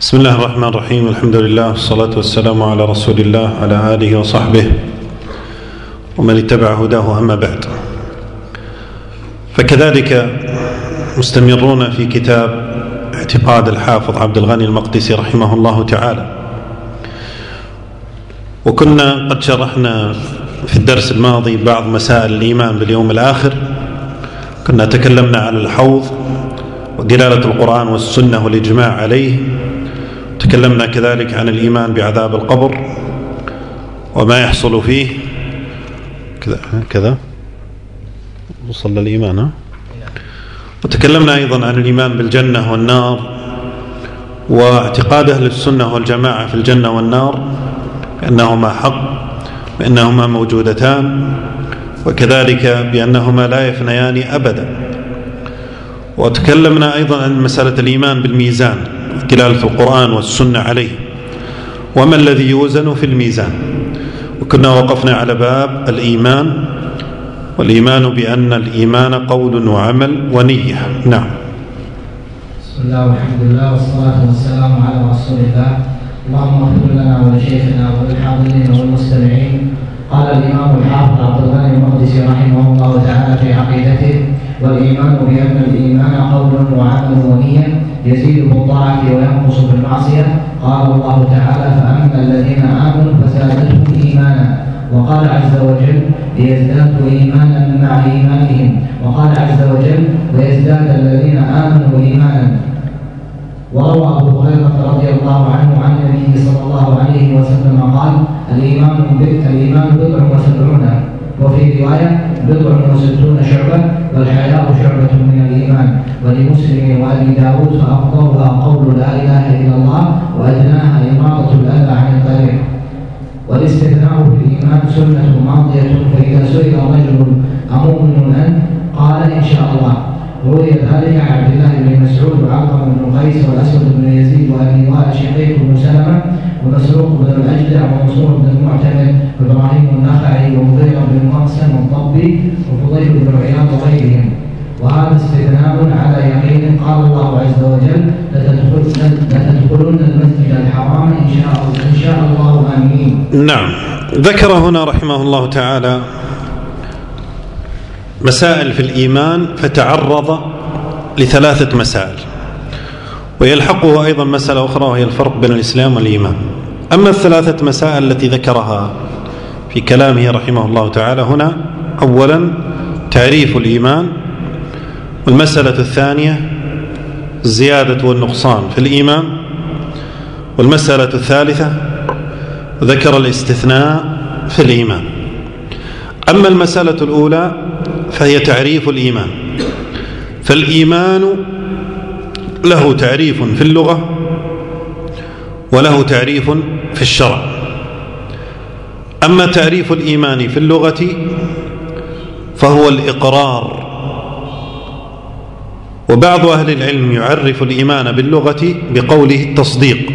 بسم الله الرحمن الرحيم. الحمد لله والصلاة والسلام على رسول الله على آله وصحبه ومن اتبع هداه. أما بعد، فكذلك مستمرون في كتاب اعتقاد الحافظ عبد الغني المقدسي رحمه الله تعالى، وكنا قد شرحنا في الدرس الماضي بعض مسائل الإيمان باليوم الآخر. كنا تكلمنا عن الحوض ودلالة القرآن والسنة والإجماع عليه، تكلمنا كذلك عن الإيمان بعذاب القبر وما يحصل فيه كذا وصل الإيمان، وتكلمنا أيضا عن الإيمان بالجنة والنار واعتقاد أهل السنة والجماعة في الجنة والنار بأنهما حق، بأنهما موجودتان، وكذلك بأنهما لا يفنيان أبدا. وتكلمنا أيضا عن مسألة الإيمان بالميزان دلالة القرآن والسنة عليه، وما الذي يوزن في الميزان. وكنا وقفنا على باب الإيمان، والإيمان بأن الإيمان قول وعمل ونية. نعم. بسم الله والحمد لله والصلاة والسلام على رسول الله. اللهم اغفر لنا ولشيخنا وللحاضرين والمستمعين. قال الإمام الحافظ عبد الغني المقدسي رحمه الله تعالى في عقيدته: والإيمان بأن الإيمان قول وعمل ونية يزيد بالطاعة وينقص بالمعصية. قال الله تعالى: فأما الذين آمنوا فزادتهم إيمانا. وقال عز وجل: ليزدادوا إيمانا مع إيمانهم. وقال عز وجل: ويزداد الذين آمنوا إيمانا. وروى أبو هريرة رضي الله عنه عن النبي صلى الله عليه وسلم قال: الإيمان بضع وسبعون، وفي رواية بضع وستون شعبة، والحياء شعبة من الإيمان. ولمسلم وأبي داود: فأفضلها قول لا إله إلا الله، وأدناها إماطة الأذى عن الطريق. والاستثناء في الإيمان سنة ماضية، فإذا سئل الرجل: أمؤمن أنت؟ قال: إن شاء الله. روي ذلك عن عبد الله بن مسعود وعلقمة بن قيس والأسود بن يزيد وأبي وائل شقيق بن سلمة ومسروق بن الأجدع ومنصور بن المعتمر وإبراهيم النخعي ومغيرة بن مقسم الضبي وفضيل بن عياض وغيرهم. وهذا استثناء على يقين. قال الله عز وجل: لتدخلن المسجد الحرام إن شاء الله آمين. نعم. ذكر هنا رحمه الله تعالى مسائل في الإيمان، فتعرض لثلاثة مسائل، ويلحقه أيضا مسألة أخرى وهي الفرق بين الإسلام والإيمان. أما الثلاثة مسائل التي ذكرها في كلامه رحمه الله تعالى هنا: أولا تعريف الإيمان، والمسألة الثانية الزيادة والنقصان في الإيمان، والمسألة الثالثة ذكر الاستثناء في الإيمان. أما المسألة الأولى فهي تعريف الإيمان، فالإيمان له تعريف في اللغة وله تعريف في الشرع. أما تعريف الإيمان في اللغة فهو الإقرار، وبعض أهل العلم يعرف الإيمان باللغة بقوله التصديق.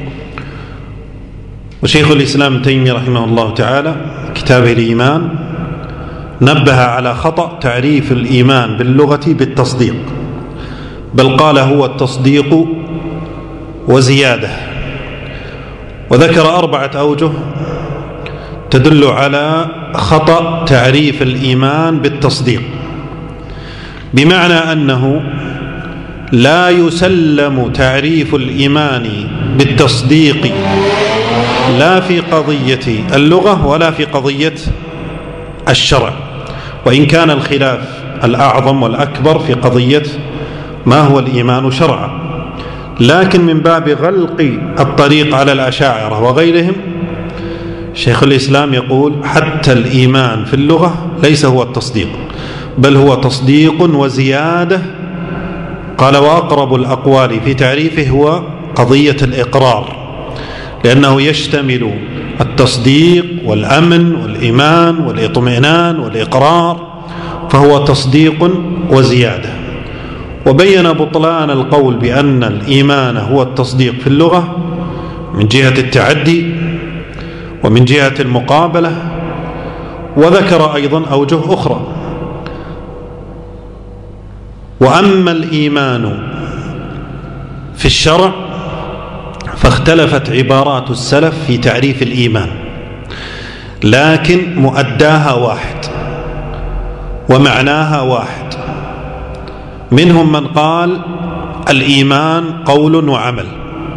وشيخ الإسلام تيمية رحمه الله تعالى كتابه الإيمان نبه على خطأ تعريف الإيمان باللغة بالتصديق، بل قال هو التصديق وزيادة، وذكر 4 أوجه تدل على خطأ تعريف الإيمان بالتصديق، بمعنى أنه لا يسلم تعريف الإيمان بالتصديق لا في قضية اللغة ولا في قضية الشرع، وإن كان الخلاف الأعظم والأكبر في قضية ما هو الإيمان شرعا. لكن من باب غلق الطريق على الأشاعرة وغيرهم، شيخ الإسلام يقول حتى الإيمان في اللغة ليس هو التصديق، بل هو تصديق وزيادة. قال: وأقرب الأقوال في تعريفه هو قضية الإقرار، لأنه يشتمل التصديق والأمن والإيمان والإطمئنان والإقرار، فهو تصديق وزيادة. وبين بطلان القول بأن الإيمان هو التصديق في اللغة من جهة التعدي ومن جهة المقابلة، وذكر أيضا أوجه أخرى. وأما الإيمان في الشرع واختلفت عبارات السلف في تعريف الإيمان، لكن مؤداها واحد ومعناها واحد. منهم من قال الإيمان قول وعمل،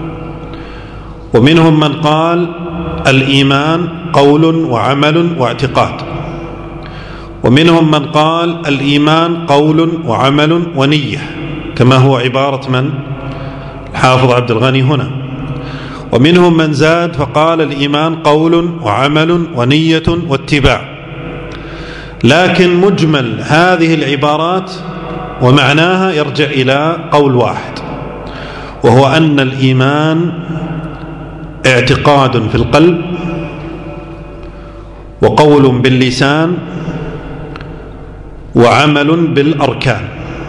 ومنهم من قال الإيمان قول وعمل واعتقاد، ومنهم من قال الإيمان قول وعمل ونية كما هو عبارة من؟ الحافظ عبد الغني هنا. ومنهم من زاد فقال الإيمان قول وعمل ونية واتباع. لكن مجمل هذه العبارات ومعناها يرجع إلى قول واحد، وهو أن الإيمان اعتقاد في القلب وقول باللسان وعمل بالأركان.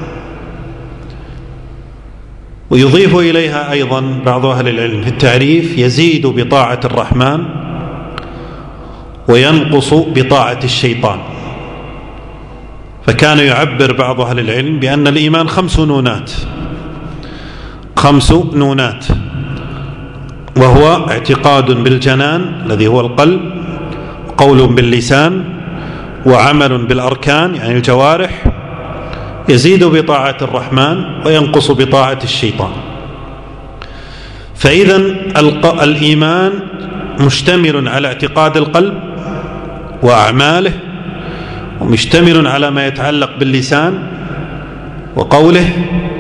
ويضيف إليها أيضا بعض أهل العلم في التعريف: يزيد بطاعة الرحمن وينقص بطاعة الشيطان. فكان يعبر بعض أهل العلم بأن الإيمان 5 نونات، 5 نونات، وهو اعتقاد بالجنان الذي هو القلب، وقول باللسان، وعمل بالأركان يعني الجوارح، يزيد بطاعة الرحمن وينقص بطاعة الشيطان. فإذا الإيمان مشتمل على اعتقاد القلب وأعماله، ومشتمل على ما يتعلق باللسان وقوله،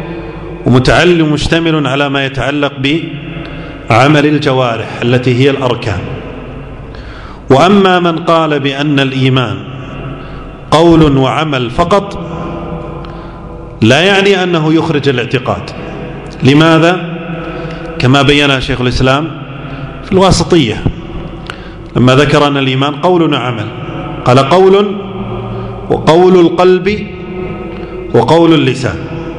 ومشتمل على ما يتعلق بعمل الجوارح التي هي الأركان. وأما من قال بأن الإيمان قول وعمل فقط لا يعني أنه يخرج الاعتقاد. لماذا؟ كما بينها شيخ الإسلام في الواسطية لما ذكر أن الإيمان قول وعمل، قال قول وقول القلب وقول اللسان،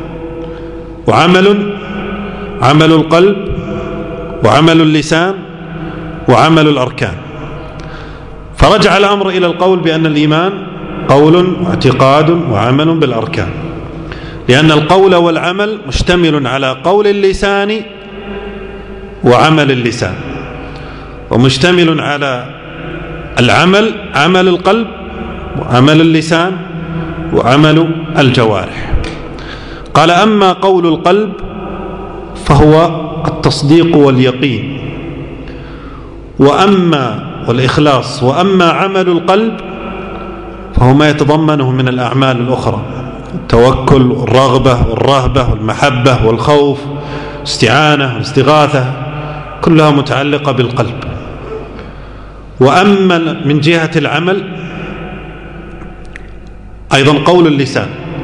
وعمل عمل القلب وعمل اللسان وعمل الأركان. فرجع الأمر إلى القول بأن الإيمان قول واعتقاد وعمل بالأركان، لأن القول والعمل مشتمل على قول اللسان وعمل اللسان، ومشتمل على العمل عمل القلب وعمل اللسان وعمل الجوارح. قال: أما قول القلب فهو التصديق واليقين والإخلاص، وأما عمل القلب فهو ما يتضمنه من الأعمال الأخرى: التوكل والرغبة والرهبة والمحبة والخوف، استعانة والاستغاثة، كلها متعلقة بالقلب. وأما من جهة العمل أيضا قول اللسان.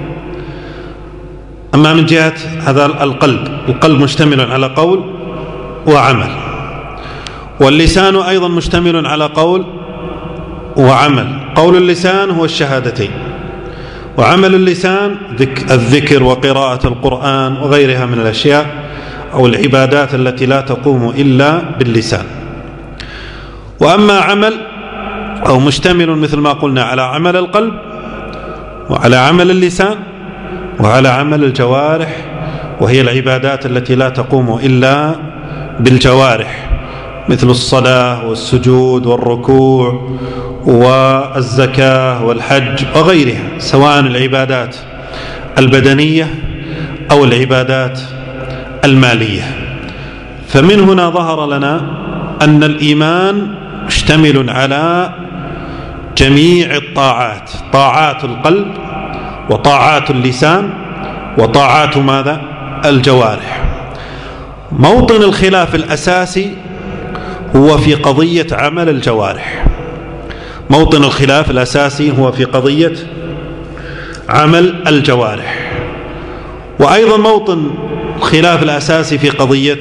أما من جهة هذا القلب مشتمل على قول وعمل، واللسان أيضا مشتمل على قول وعمل. قول اللسان هو الشهادتين، وعمل اللسان الذكر وقراءة القرآن وغيرها من الأشياء أو العبادات التي لا تقوم إلا باللسان. وأما عمل أو مشتمل مثل ما قلنا على عمل القلب وعلى عمل اللسان وعلى عمل الجوارح، وهي العبادات التي لا تقوم إلا بالجوارح، مثل الصلاة والسجود والركوع والزكاة والحج وغيرها، سواء العبادات البدنية أو العبادات المالية. فمن هنا ظهر لنا أن الإيمان مشتمل على جميع الطاعات، طاعات القلب وطاعات اللسان وطاعات ماذا؟ الجوارح. موطن الخلاف الأساسي هو في قضية عمل الجوارح. موطن الخلاف الأساسي هو في قضية عمل الجوارح. وأيضا موطن الخلاف الأساسي في قضية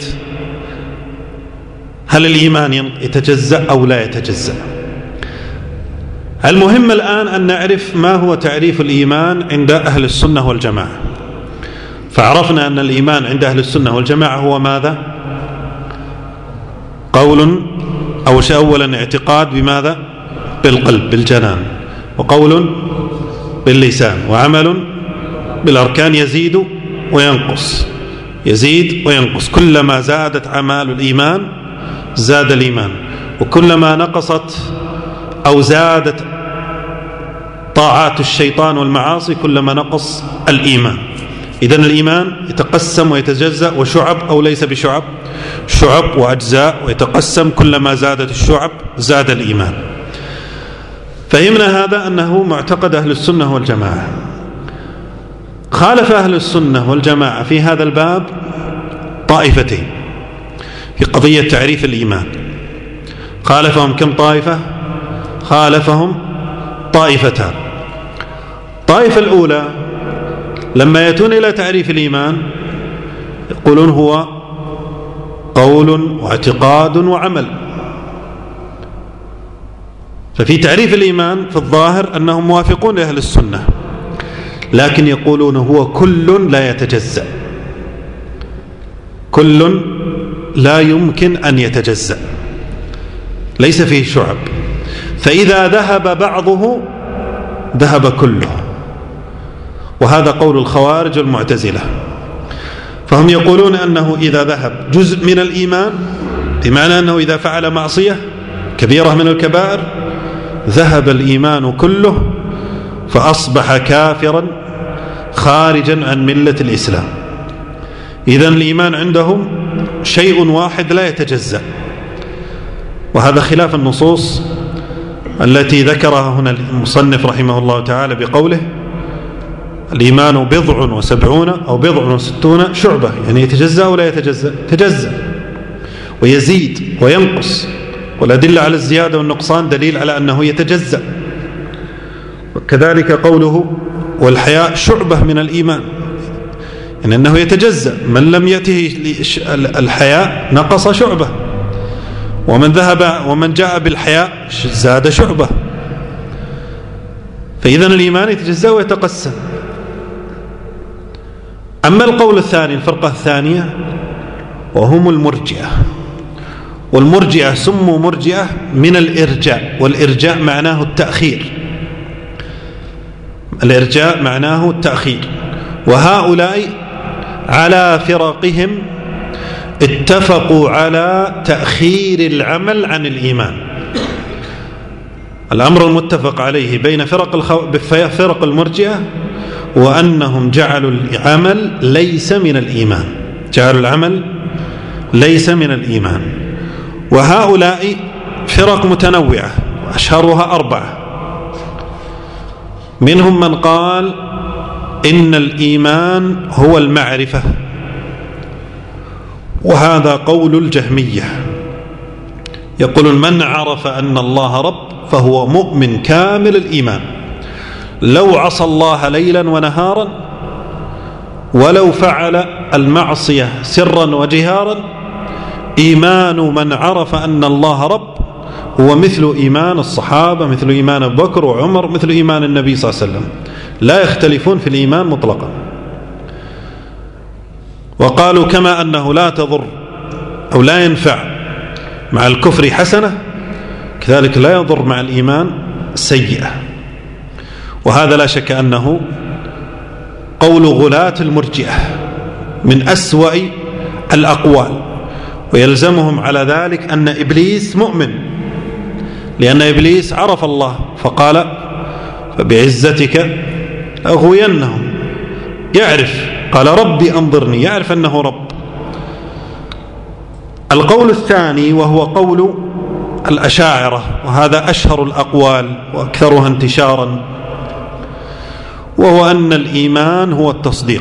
هل الإيمان يتجزأ أو لا يتجزأ. المهم الآن أن نعرف ما هو تعريف الإيمان عند أهل السنة والجماعة. فعرفنا أن الإيمان عند أهل السنة والجماعة هو ماذا؟ قول أولا اعتقاد بماذا؟ بالقلب بالجنان، وقول باللسان، وعمل بالأركان يزيد وينقص، يزيد وينقص. كلما زادت أعمال الإيمان زاد الإيمان، وكلما نقصت أو زادت طاعات الشيطان والمعاصي كلما نقص الإيمان. إذن الإيمان يتقسم ويتجزأ، وشعب أو ليس بشعب، شعب وأجزاء، ويتقسم كلما زادت الشعب زاد الإيمان. فهمنا هذا أنه معتقد أهل السنة والجماعة. خالف أهل السنة والجماعة في هذا الباب طائفتين في قضية تعريف الإيمان. خالفهم كم طائفة؟ خالفهم طائفتان. الطائفة الأولى لما يأتون إلى تعريف الإيمان يقولون هو قول واعتقاد وعمل. ففي تعريف الإيمان في الظاهر أنهم موافقون لأهل السنة، لكن يقولون هو كل لا يتجزأ، كل لا يمكن أن يتجزأ، ليس فيه شعب، فإذا ذهب بعضه ذهب كله. وهذا قول الخوارج والمعتزلة. فهم يقولون أنه إذا ذهب جزء من الإيمان، بمعنى أنه إذا فعل معصية كبيرة من الكبائر ذهب الإيمان كله، فأصبح كافرا خارجا عن ملة الإسلام. إذن الإيمان عندهم شيء واحد لا يتجزأ، وهذا خلاف النصوص التي ذكرها هنا المصنف رحمه الله تعالى بقوله الإيمان 70 أو 60 شعبة، يعني يتجزأ ولا يتجزأ؟ يتجزأ ويزيد وينقص، والأدلة على الزيادة والنقصان دليل على أنه يتجزأ. وكذلك قوله والحياء شعبة من الإيمان، يعني أنه يتجزأ، من لم يأته الحياء نقص شعبة، ومن جاء بالحياء زاد شعبة. فإذن الإيمان يتجزأ ويتقسم. أما القول الثاني، الفرقة الثانية، وهم المرجئة. والمرجئة سموا مرجئة من الإرجاء، والإرجاء معناه التأخير، الإرجاء معناه التأخير. وهؤلاء على فرقهم اتفقوا على تأخير العمل عن الإيمان. الأمر المتفق عليه بين فرق المرجئة وأنهم جعلوا العمل ليس من الإيمان، جعلوا العمل ليس من الإيمان. وهؤلاء فرق متنوعة، أشهرها 4. منهم من قال إن الإيمان هو المعرفة، وهذا قول الجهمية، يقولون من عرف أن الله رب فهو مؤمن كامل الإيمان، لو عصى الله ليلا ونهارا، ولو فعل المعصية سرا وجهارا، إيمان من عرف أن الله رب هو مثل إيمان الصحابة، مثل إيمان أبي بكر وعمر، مثل إيمان النبي صلى الله عليه وسلم، لا يختلفون في الإيمان مطلقا. وقالوا كما أنه لا تضر أو لا ينفع مع الكفر حسنة، كذلك لا يضر مع الإيمان سيئة. وهذا لا شك أنه قول غلاة المرجئة من أسوأ الأقوال، ويلزمهم على ذلك أن إبليس مؤمن، لأن إبليس عرف الله فقال فبعزتك أغوينهم، يعرف، قال ربي أنظرني، يعرف أنه رب. القول الثاني وهو قول الأشاعرة، وهذا أشهر الأقوال وأكثرها انتشارا، وهو أن الإيمان هو التصديق،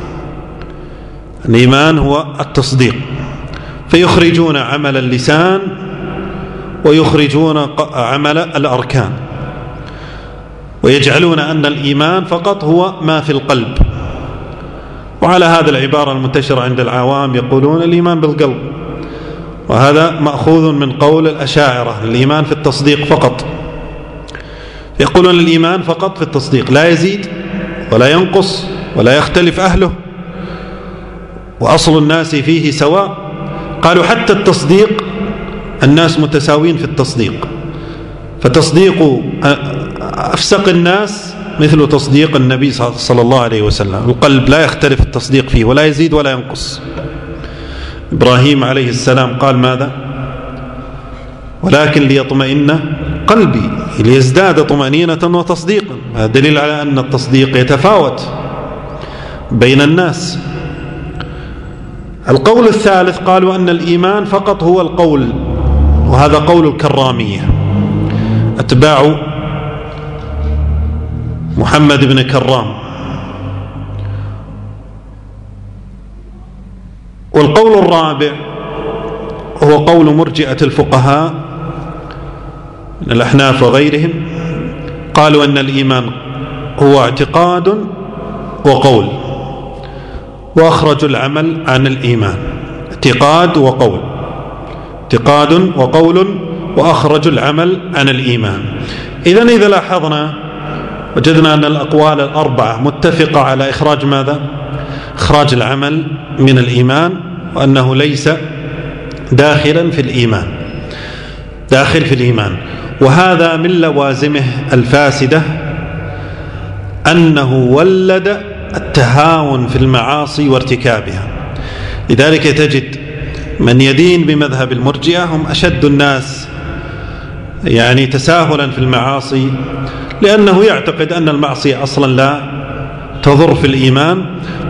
الإيمان هو التصديق، فيخرجون عمل اللسان ويخرجون عمل الأركان، ويجعلون أن الإيمان فقط هو ما في القلب. وعلى هذا العبارة المنتشرة عند العوام يقولون الإيمان بالقلب، وهذا مأخوذ من قول الأشاعرة، الإيمان في التصديق فقط، يقولون الإيمان فقط في التصديق، لا يزيد ولا ينقص ولا يختلف أهله، وأصل الناس فيه سواء. قالوا حتى التصديق الناس متساوين في التصديق، فتصديق أفسق الناس مثل تصديق النبي صلى الله عليه وسلم، القلب لا يختلف التصديق فيه ولا يزيد ولا ينقص. إبراهيم عليه السلام قال ماذا؟ ولكن ليطمئن قلبي، ليزداد طمأنينة وتصديقا. هذا دليل على أن التصديق يتفاوت بين الناس. القول الثالث قالوا أن الإيمان فقط هو القول، وهذا قول الكرامية أتباع محمد بن كرام. والقول الرابع هو قول مرجئة الفقهاء من الأحناف وغيرهم، قالوا أن الإيمان هو اعتقاد وقول، وأخرجوا العمل عن الإيمان. اعتقاد وقول، اعتقاد وقول، وأخرجوا العمل عن الإيمان. إذا لاحظنا وجدنا أن الأقوال الأربعة متفقة على إخراج ماذا؟ إخراج العمل من الإيمان، وأنه ليس داخلا في الإيمان، داخل في الإيمان. وهذا من لوازمه الفاسدة أنه ولد التهاون في المعاصي وارتكابها. لذلك تجد من يدين بمذهب المرجئة هم أشد الناس يعني تساهلا في المعاصي، لأنه يعتقد أن المعصية أصلا لا تضر في الإيمان،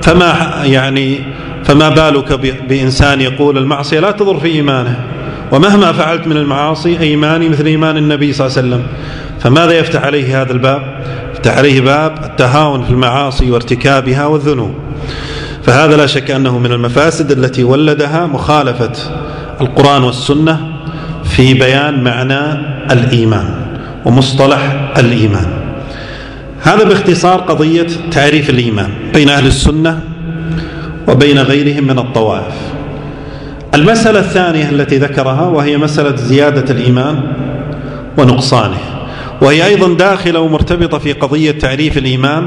فما بالك بإنسان يقول المعصية لا تضر في إيمانه، ومهما فعلت من المعاصي إيماني مثل إيمان النبي صلى الله عليه وسلم. فماذا يفتح عليه هذا الباب؟ يفتح عليه باب التهاون في المعاصي وارتكابها والذنوب. فهذا لا شك أنه من المفاسد التي ولدها مخالفة القرآن والسنة في بيان معنى الإيمان ومصطلح الإيمان. هذا باختصار قضية تعريف الإيمان بين أهل السنة وبين غيرهم من الطوائف. المسألة الثانية التي ذكرها وهي مسألة زيادة الإيمان ونقصانه، وهي أيضا داخلة ومرتبطة في قضية تعريف الإيمان.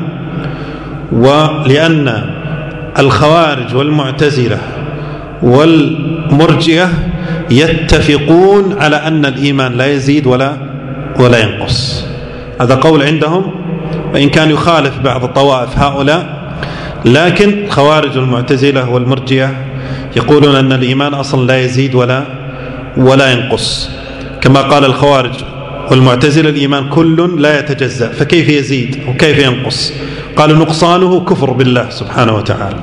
ولأن الخوارج والمعتزلة والمرجئة يتفقون على أن الإيمان لا يزيد ولا ينقص. هذا قول عندهم، وإن كان يخالف بعض الطوائف هؤلاء، لكن الخوارج والمعتزلة والمرجئة يقولون أن الإيمان أصلا لا يزيد ولا ينقص. كما قال الخوارج والمعتزلة الإيمان كل لا يتجزأ، فكيف يزيد وكيف ينقص؟ قالوا نقصانه كفر بالله سبحانه وتعالى.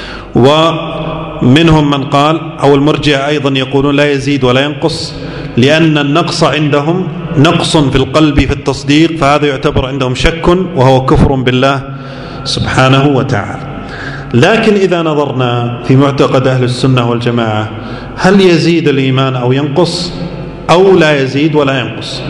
ومنهم من قال، أو المرجئة أيضا يقولون لا يزيد ولا ينقص، لأن النقص عندهم نقص في القلب في التصديق، فهذا يعتبر عندهم شك وهو كفر بالله سبحانه وتعالى. لكن إذا نظرنا في معتقد أهل السنة والجماعة، هل يزيد الإيمان أو ينقص أو لا يزيد ولا ينقص؟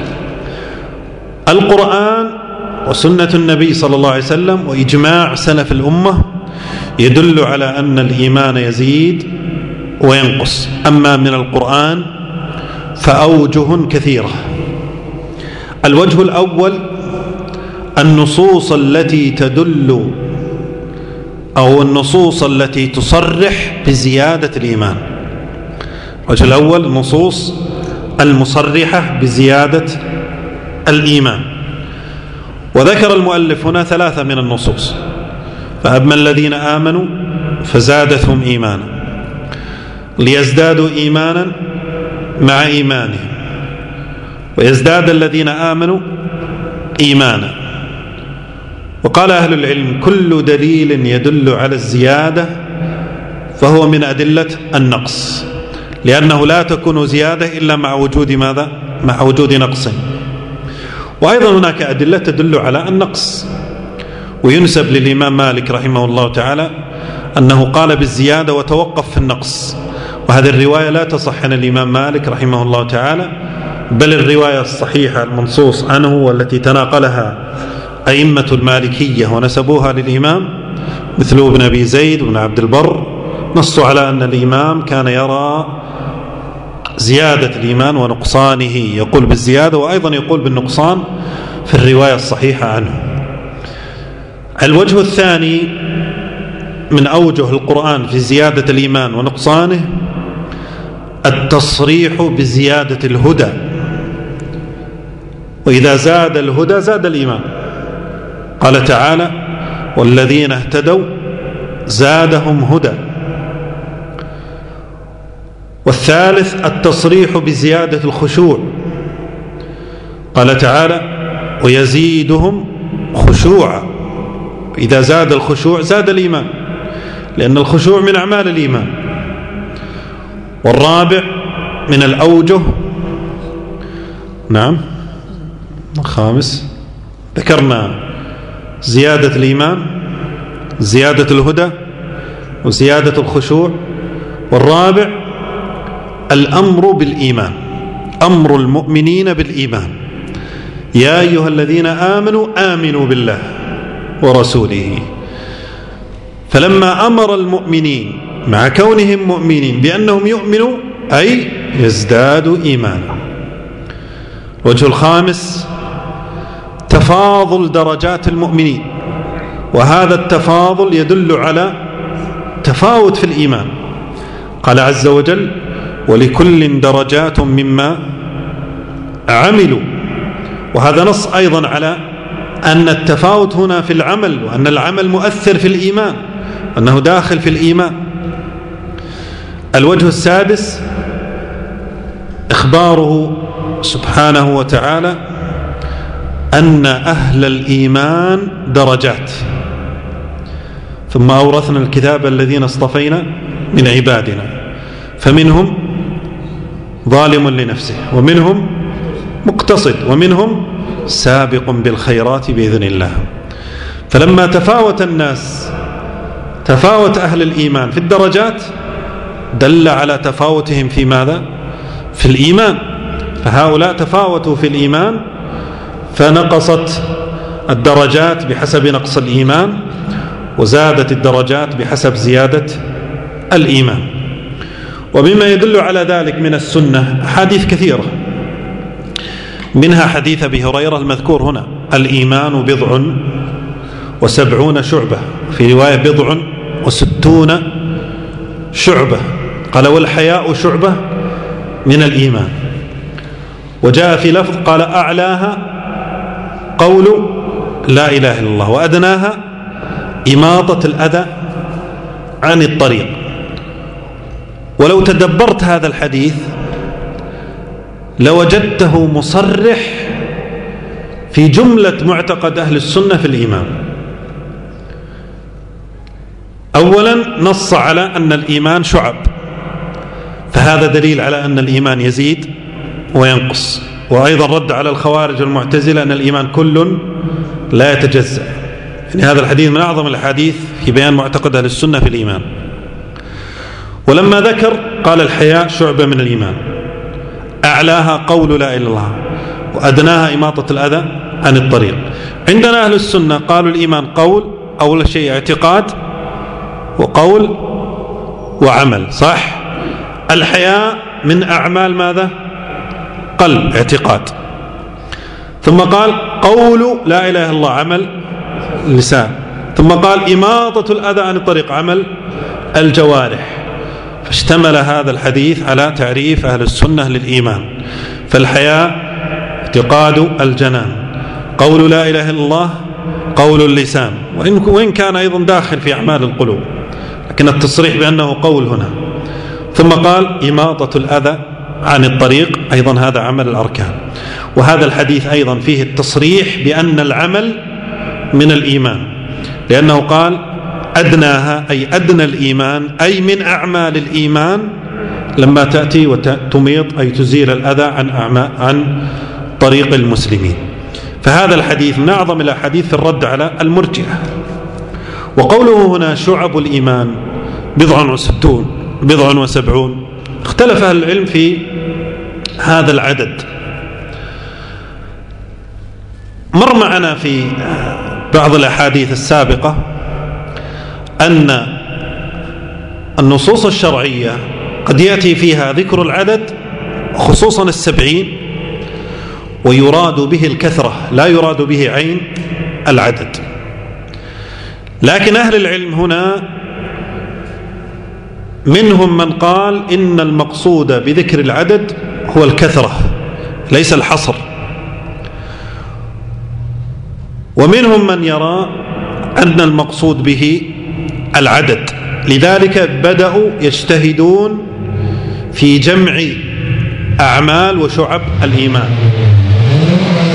القرآن وسنة النبي صلى الله عليه وسلم وإجماع سلف الأمة يدل على أن الإيمان يزيد وينقص. أما من القرآن فأوجه كثيرة. الوجه الأول النصوص التي تدل أو النصوص التي تصرح بزيادة الإيمان. الوجه الأول النصوص المصرحة بزيادة الإيمان، وذكر المؤلف هنا ثلاثة من النصوص: فأما الذين آمنوا فزادتهم إيمانا ليزدادوا إيمانا مع إيمانهم، ويزداد الذين آمنوا إيمانا. وقال أهل العلم كل دليل يدل على الزيادة فهو من أدلة النقص، لأنه لا تكون زيادة إلا مع وجود ماذا؟ مع وجود نقص. وأيضا هناك أدلة تدل على النقص، وينسب للإمام مالك رحمه الله تعالى أنه قال بالزيادة وتوقف في النقص، وهذه الرواية لا تصح عن الإمام مالك رحمه الله تعالى، بل الرواية الصحيحة المنصوص عنه والتي تناقلها أئمة المالكية ونسبوها للإمام مثل ابن أبي زيد وابن عبد البر، نصوا على أن الإمام كان يرى زيادة الإيمان ونقصانه، يقول بالزيادة وأيضا يقول بالنقصان في الرواية الصحيحة عنه. الوجه الثاني من أوجه القرآن في زيادة الإيمان ونقصانه التصريح بزيادة الهدى، وإذا زاد الهدى زاد الإيمان. قال تعالى والذين اهتدوا زادهم هدى. والثالث التصريح بزيادة الخشوع قال تعالى ويزيدهم خشوعا. إذا زاد الخشوع زاد الإيمان، لأن الخشوع من أعمال الإيمان. والرابع من الأوجه، نعم الخامس ذكرنا زيادة الإيمان، زيادة الهدى، وزيادة الخشوع. والرابع الأمر بالإيمان، أمر المؤمنين بالإيمان. يا أيها الذين آمنوا آمنوا بالله ورسوله. فلما أمر المؤمنين مع كونهم مؤمنين بأنهم يؤمنوا أي يزدادوا إيمانا. الوجه الخامس تفاضل درجات المؤمنين، وهذا التفاضل يدل على تفاوت في الإيمان. قال عز وجل ولكل درجات مما عملوا، وهذا نص أيضا على أن التفاوت هنا في العمل، وأن العمل مؤثر في الإيمان، أنه داخل في الإيمان. الوجه السادس إخباره سبحانه وتعالى أن أهل الإيمان درجات، ثم أورثنا الكتاب الذين اصطفينا من عبادنا فمنهم ظالم لنفسه ومنهم مقتصد ومنهم سابق بالخيرات بإذن الله. فلما تفاوت الناس، تفاوت أهل الإيمان في الدرجات، دل على تفاوتهم في ماذا؟ في الإيمان. فهؤلاء تفاوتوا في الإيمان فنقصت الدرجات بحسب نقص الإيمان، وزادت الدرجات بحسب زيادة الإيمان. ومما يدل على ذلك من السنة أحاديث كثيرة، منها حديث أبي هريرة المذكور هنا: الإيمان 70 شعبة، في رواية 60 شعبة. قال والحياء شعبة من الإيمان. وجاء في لفظ قال أعلاها قول لا إله إلا الله، وأدناها إماطة الأذى عن الطريق. ولو تدبرت هذا الحديث لوجدته مصرح في جملة معتقد أهل السنة في الإيمان. أولا نص على أن الإيمان شعب، فهذا دليل على أن الإيمان يزيد وينقص. وأيضا رد على الخوارج والمعتزلة أن الإيمان كل لا يتجزأ. يعني هذا الحديث من أعظم الحديث في بيان معتقد أهل السنة في الإيمان. ولما ذكر قال الحياء شعبة من الإيمان، أعلاها قول لا إله إلا الله، وأدناها إماطة الأذى عن الطريق. عندنا أهل السنة قالوا الإيمان قول، أول شيء اعتقاد وقول وعمل، صح؟ الحياء من أعمال ماذا؟ قلب، اعتقاد. ثم قال قول لا إله إلا الله عمل لسان. ثم قال إماطة الأذى عن الطريق عمل الجوارح. فاشتمل هذا الحديث على تعريف أهل السنة للإيمان. فالحياء اعتقاد الجنان، قول لا إله إلا الله قول اللسان، وإن كان أيضا داخل في أعمال القلوب، لكن التصريح بأنه قول هنا. ثم قال إماطة الأذى عن الطريق، أيضا هذا عمل الأركان. وهذا الحديث أيضا فيه التصريح بأن العمل من الإيمان، لأنه قال أدناها أي أدنى الإيمان، أي من أعمال الإيمان لما تأتي وتميط أي تزيل الأذى عن طريق المسلمين. فهذا الحديث من أعظم الأحاديث في الرد على المرجئة. وقوله هنا شعب الإيمان 70 اختلف أهل العلم في هذا العدد. مر معنا في بعض الأحاديث السابقة أن النصوص الشرعية قد يأتي فيها ذكر العدد، خصوصا 70، ويراد به الكثرة، لا يراد به عين العدد. لكن أهل العلم هنا منهم من قال إن المقصود بذكر العدد هو الكثرة ليس الحصر، ومنهم من يرى أن المقصود به العدد. لذلك بدأوا يجتهدون في جمع أعمال وشعب الإيمان.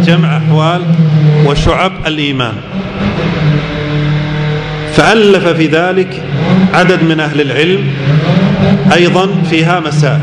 جمع أحوال وشعب الإيمان، فألف في ذلك عدد من أهل العلم أيضا فيها مسائل.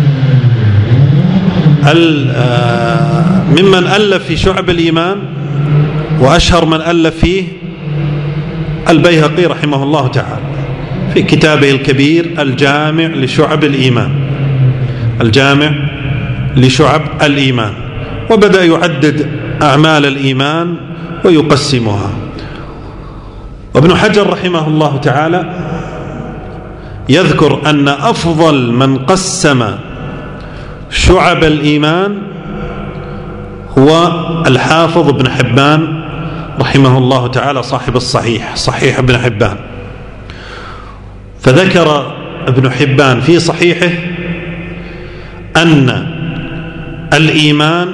ممن ألف في شعب الإيمان وأشهر من ألف فيه البيهقي رحمه الله تعالى في كتابه الكبير الجامع لشعب الإيمان، الجامع لشعب الإيمان، وبدأ يعدد أعمال الإيمان ويقسمها. وابن حجر رحمه الله تعالى يذكر أن أفضل من قسم شعب الإيمان هو الحافظ ابن حبان رحمه الله تعالى صاحب الصحيح، صحيح ابن حبان. فذكر ابن حبان في صحيحه أن الإيمان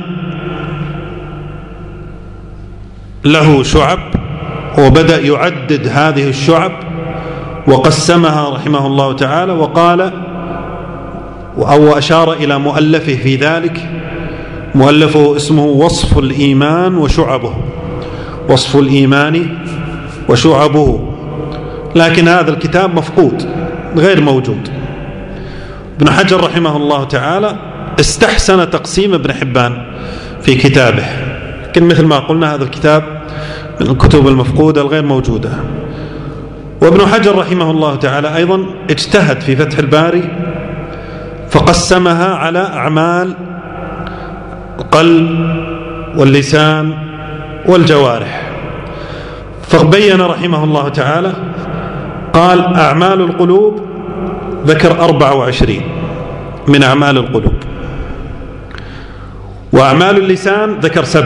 له شعب، وبدأ يعدد هذه الشعب وقسمها رحمه الله تعالى، وقال أو أشار إلى مؤلفه في ذلك، مؤلفه اسمه وصف الإيمان وشعبه، وصف الإيمان وشعبه، لكن هذا الكتاب مفقود غير موجود. ابن حجر رحمه الله تعالى استحسن تقسيم ابن حبان في كتابه، لكن مثل ما قلنا هذا الكتاب من الكتب المفقودة الغير موجودة. وابن حجر رحمه الله تعالى أيضا اجتهد في فتح الباري فقسمها على أعمال القلب واللسان والجوارح، فبين رحمه الله تعالى قال أعمال القلوب ذكر 24 من أعمال القلوب، وأعمال اللسان ذكر 7،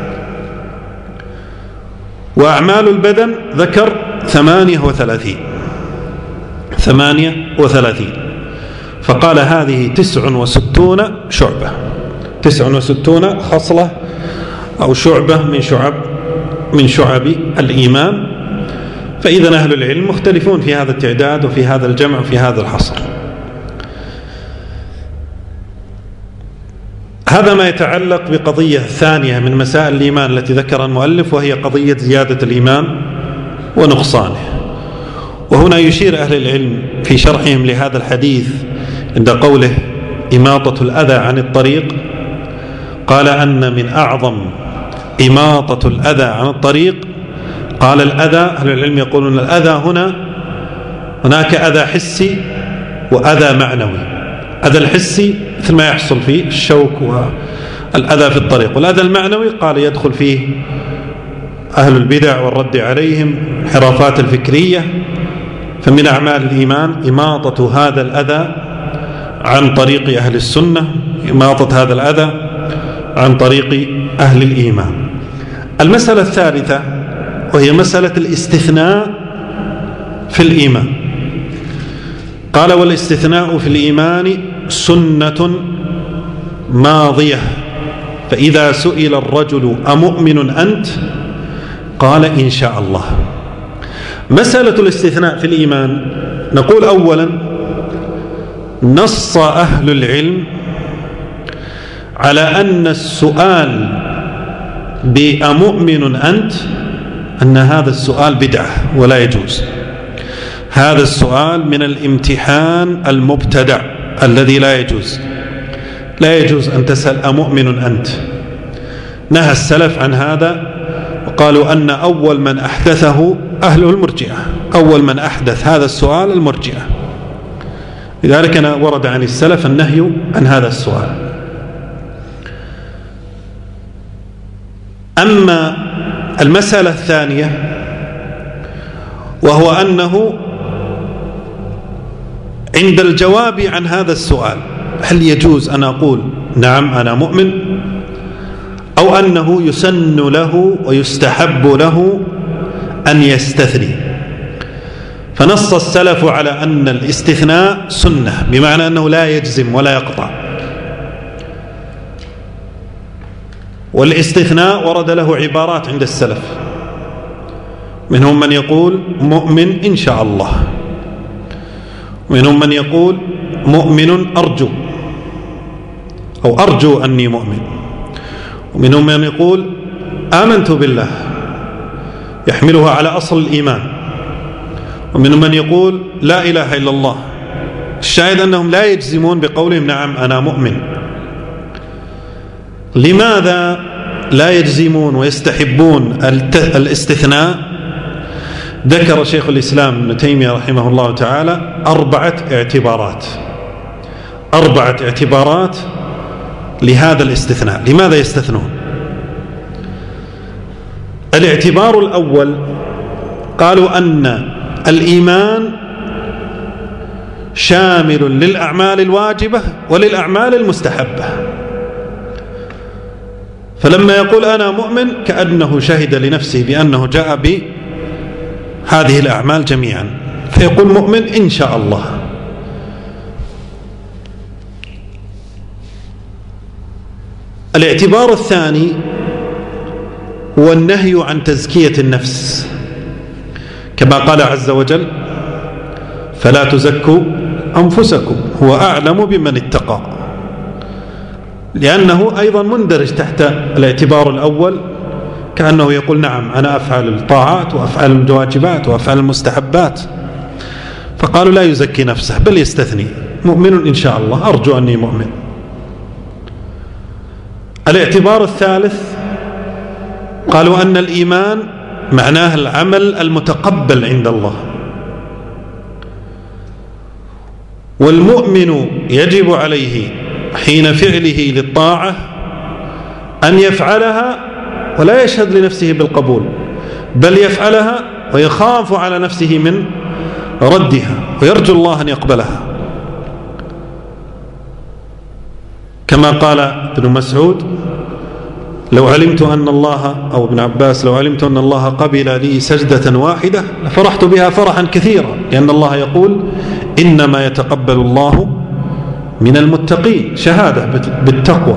وأعمال البدن ذكر 38، فقال هذه 69 شعبة، 69 خصلة أو شعبة من شعب الإيمان. فإذا أهل العلم مختلفون في هذا التعداد وفي هذا الجمع وفي هذا الحصر. هذا ما يتعلق بقضية ثانية من مسائل الإيمان التي ذكرها المؤلف، وهي قضية زيادة الإيمان ونقصانه. وهنا يشير أهل العلم في شرحهم لهذا الحديث عند قوله إماطة الأذى عن الطريق، قال أن من أعظم إماطة الأذى عن الطريق، قال الأذى، أهل العلم يقولون الأذى هناك أذى حسي وأذى معنوي. أذى الحسي مثل ما يحصل فيه الشوك والأذى في الطريق، والأذى المعنوي قال يدخل فيه أهل البدع والرد عليهم، الانحرافات الفكرية. فمن أعمال الإيمان إماطة هذا الأذى عن طريق أهل السنة، إماطة هذا الأذى عن طريق أهل الإيمان. المسألة الثالثة وهي مسألة الاستثناء في الإيمان، قال والاستثناء في الإيمان سنة ماضية، فإذا سئل الرجل أمؤمن أنت قال إن شاء الله. مسألة الاستثناء في الإيمان، نقول أولا نص أهل العلم على أن السؤال بأمؤمن أنت أن هذا السؤال بدعة ولا يجوز. هذا السؤال من الامتحان المبتدع الذي لا يجوز، لا يجوز أن تسأل أمؤمن أنت. نهى السلف عن هذا، وقالوا أن أول من أحدثه أهله المرجئة، أول من أحدث هذا السؤال المرجئة، لذلك أنا ورد عن السلف النهي عن هذا السؤال. أما المسألة الثانية وهو أنه عند الجواب عن هذا السؤال هل يجوز أن أقول نعم أنا مؤمن، أو أنه يسن له ويستحب له أن يستثني. فنص السلف على أن الاستثناء سنة، بمعنى أنه لا يجزم ولا يقطع، والاستثناء ورد له عبارات عند السلف، منهم من يقول مؤمن إن شاء الله، ومنهم من يقول مؤمن أرجو أو أرجو أني مؤمن، ومنهم من يقول آمنت بالله يحملها على أصل الإيمان، ومنهم من يقول لا إله إلا الله. الشاهد أنهم لا يجزمون بقولهم نعم أنا مؤمن. لماذا لا يجزمون ويستحبون الاستثناء؟ ذكر شيخ الإسلام ابن تيمية رحمه الله تعالى 4 اعتبارات لهذا الاستثناء. لماذا يستثنون؟ الاعتبار الأول قالوا أن الإيمان شامل للأعمال الواجبة وللأعمال المستحبة، فلما يقول أنا مؤمن كأنه شهد لنفسه بأنه جاء بهذه الأعمال جميعا، فيقول مؤمن إن شاء الله. الاعتبار الثاني هو النهي عن تزكية النفس، كما قال عز وجل فلا تزكوا أنفسكم هو أعلم بمن اتقى، لأنه أيضا مندرج تحت الاعتبار الأول، كأنه يقول نعم أنا أفعل الطاعات وأفعل الواجبات وأفعل المستحبات، فقالوا لا يزكي نفسه بل يستثني مؤمن إن شاء الله أرجو أني مؤمن. الاعتبار الثالث قالوا أن الإيمان معناه العمل المتقبل عند الله، والمؤمن يجب عليه حين فعله للطاعة أن يفعلها ولا يشهد لنفسه بالقبول، بل يفعلها ويخاف على نفسه من ردها ويرجو الله أن يقبلها، كما قال ابن مسعود لو علمت أن الله، أو ابن عباس لو علمت أن الله قبل لي سجدة واحدة لفرحت بها فرحا كثيرا، لأن الله يقول إنما يتقبل الله من المتقين، شهادة بالتقوى.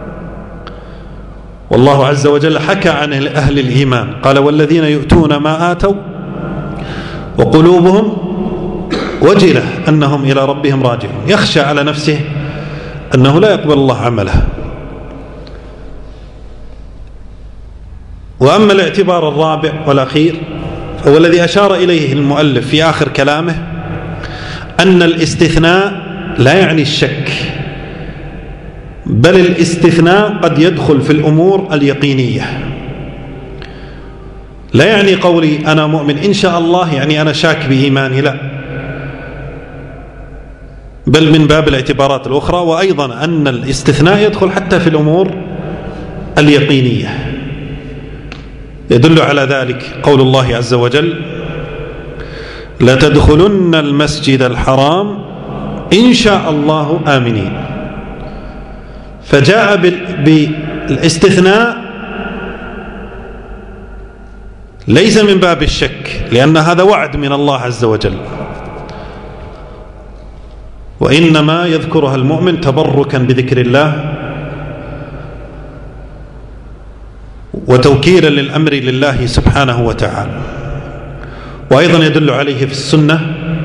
والله عز وجل حكى عن أهل الإيمان قال والذين يؤتون ما آتوا وقلوبهم وجلة أنهم إلى ربهم راجعون، يخشى على نفسه أنه لا يقبل الله عمله. وأما الاعتبار الرابع والأخير هو الذي أشار إليه المؤلف في آخر كلامه، أن الاستثناء لا يعني الشك، بل الاستثناء قد يدخل في الأمور اليقينية. لا يعني قولي أنا مؤمن إن شاء الله يعني أنا شاك بإيماني، لا، بل من باب الاعتبارات الأخرى. وأيضا أن الاستثناء يدخل حتى في الأمور اليقينية. يدل على ذلك قول الله عز وجل لتدخلن المسجد الحرام إن شاء الله آمنين، فجاء بالاستثناء ليس من باب الشك، لأن هذا وعد من الله عز وجل، وإنما يذكرها المؤمن تبركا بذكر الله وتوكيلا للأمر لله سبحانه وتعالى. وأيضا يدل عليه في السنة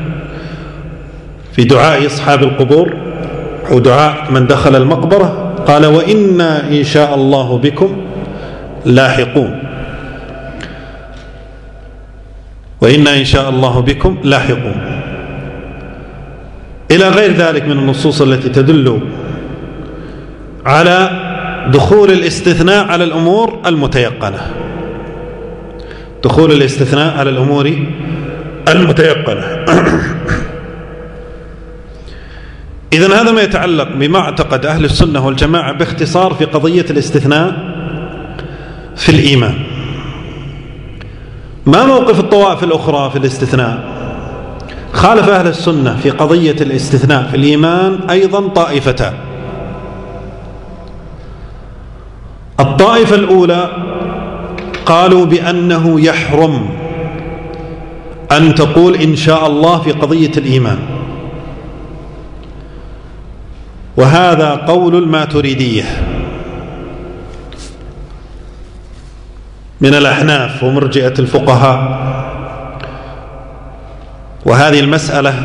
في دعاء أصحاب القبور أو دعاء من دخل المقبرة، قال وإنا إن شاء الله بكم لاحقون، وإنا إن شاء الله بكم لاحقون، إلى غير ذلك من النصوص التي تدل على دخول الاستثناء على الأمور المتيقنة، دخول الاستثناء على الأمور المتيقنة. إذن هذا ما يتعلق بما اعتقد أهل السنة والجماعة باختصار في قضية الاستثناء في الإيمان. ما موقف الطوائف الأخرى في الاستثناء؟ خالف أهل السنة في قضية الاستثناء في الإيمان أيضا طائفتان. الطائفة الأولى قالوا بأنه يحرم أن تقول إن شاء الله في قضية الإيمان، وهذا قول الماتريدية من الأحناف ومرجئة الفقهاء. وهذه المسألة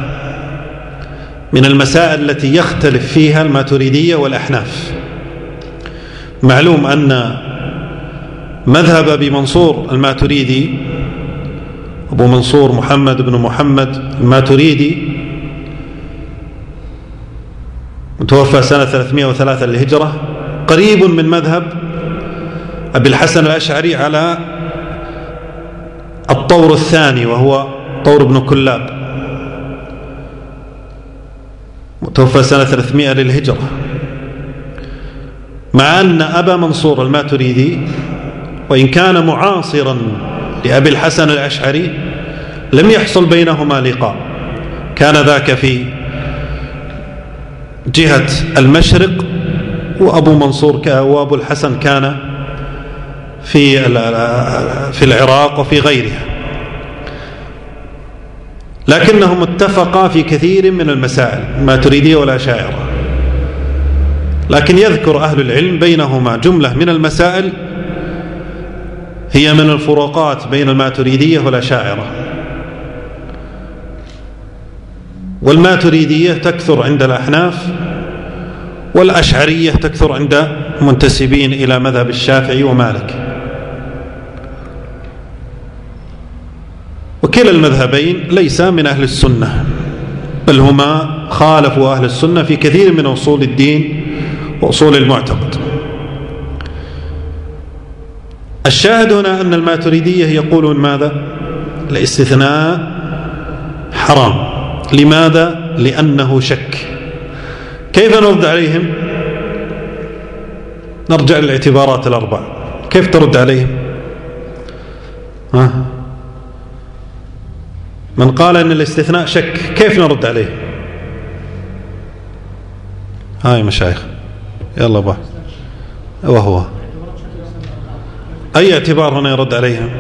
من المسائل التي يختلف فيها الماتريدية والأحناف، معلوم أن مذهب أبي منصور الماتريدي، أبو منصور محمد بن محمد الماتريدي، متوفى سنة 303 للهجرة، قريب من مذهب أبي الحسن الأشعري على الطور الثاني وهو طور بن كلاب، متوفى سنة 300 للهجرة. مع أن أبا منصور الماتريدي وإن كان معاصرا لأبي الحسن الأشعري لم يحصل بينهما لقاء، كان ذاك في جهة المشرق وأبو منصور وأبو الحسن كان في العراق وفي غيرها، لكنهم اتفقا في كثير من المسائل الماتريدية والأشاعرة، لكن يذكر أهل العلم بينهما جملة من المسائل هي من الفروقات بين الماتريدية والأشاعرة. والماتريدية تكثر عند الأحناف، والأشعرية تكثر عند منتسبين إلى مذهب الشافعي ومالك. وكلا المذهبين ليس من أهل السنة، بل هما خالفوا أهل السنة في كثير من أصول الدين وأصول المعتقد. الشاهد هنا أن الماتريدية يقولون ماذا؟ الاستثناء حرام. لماذا؟ لأنه شك. كيف نرد عليهم؟ نرجع للاعتبارات الأربع. كيف ترد عليهم؟ من قال أن الاستثناء شك كيف نرد عليه؟ هاي مشايخ يلا بقى. وهو أي اعتبار هنا يرد عليهم؟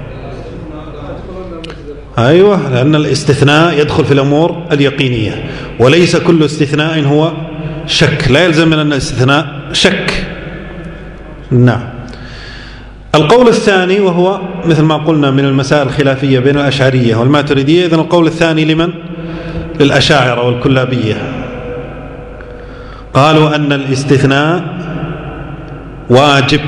أيوة، لأن الاستثناء يدخل في الأمور اليقينية، وليس كل استثناء هو شك، لا يلزم من أن الاستثناء شك. نعم. القول الثاني وهو مثل ما قلنا من المسائل الخلافية بين الأشعرية والماتريدية، إذن القول الثاني لمن؟ للأشاعرة والكلابية. قالوا أن الاستثناء واجب.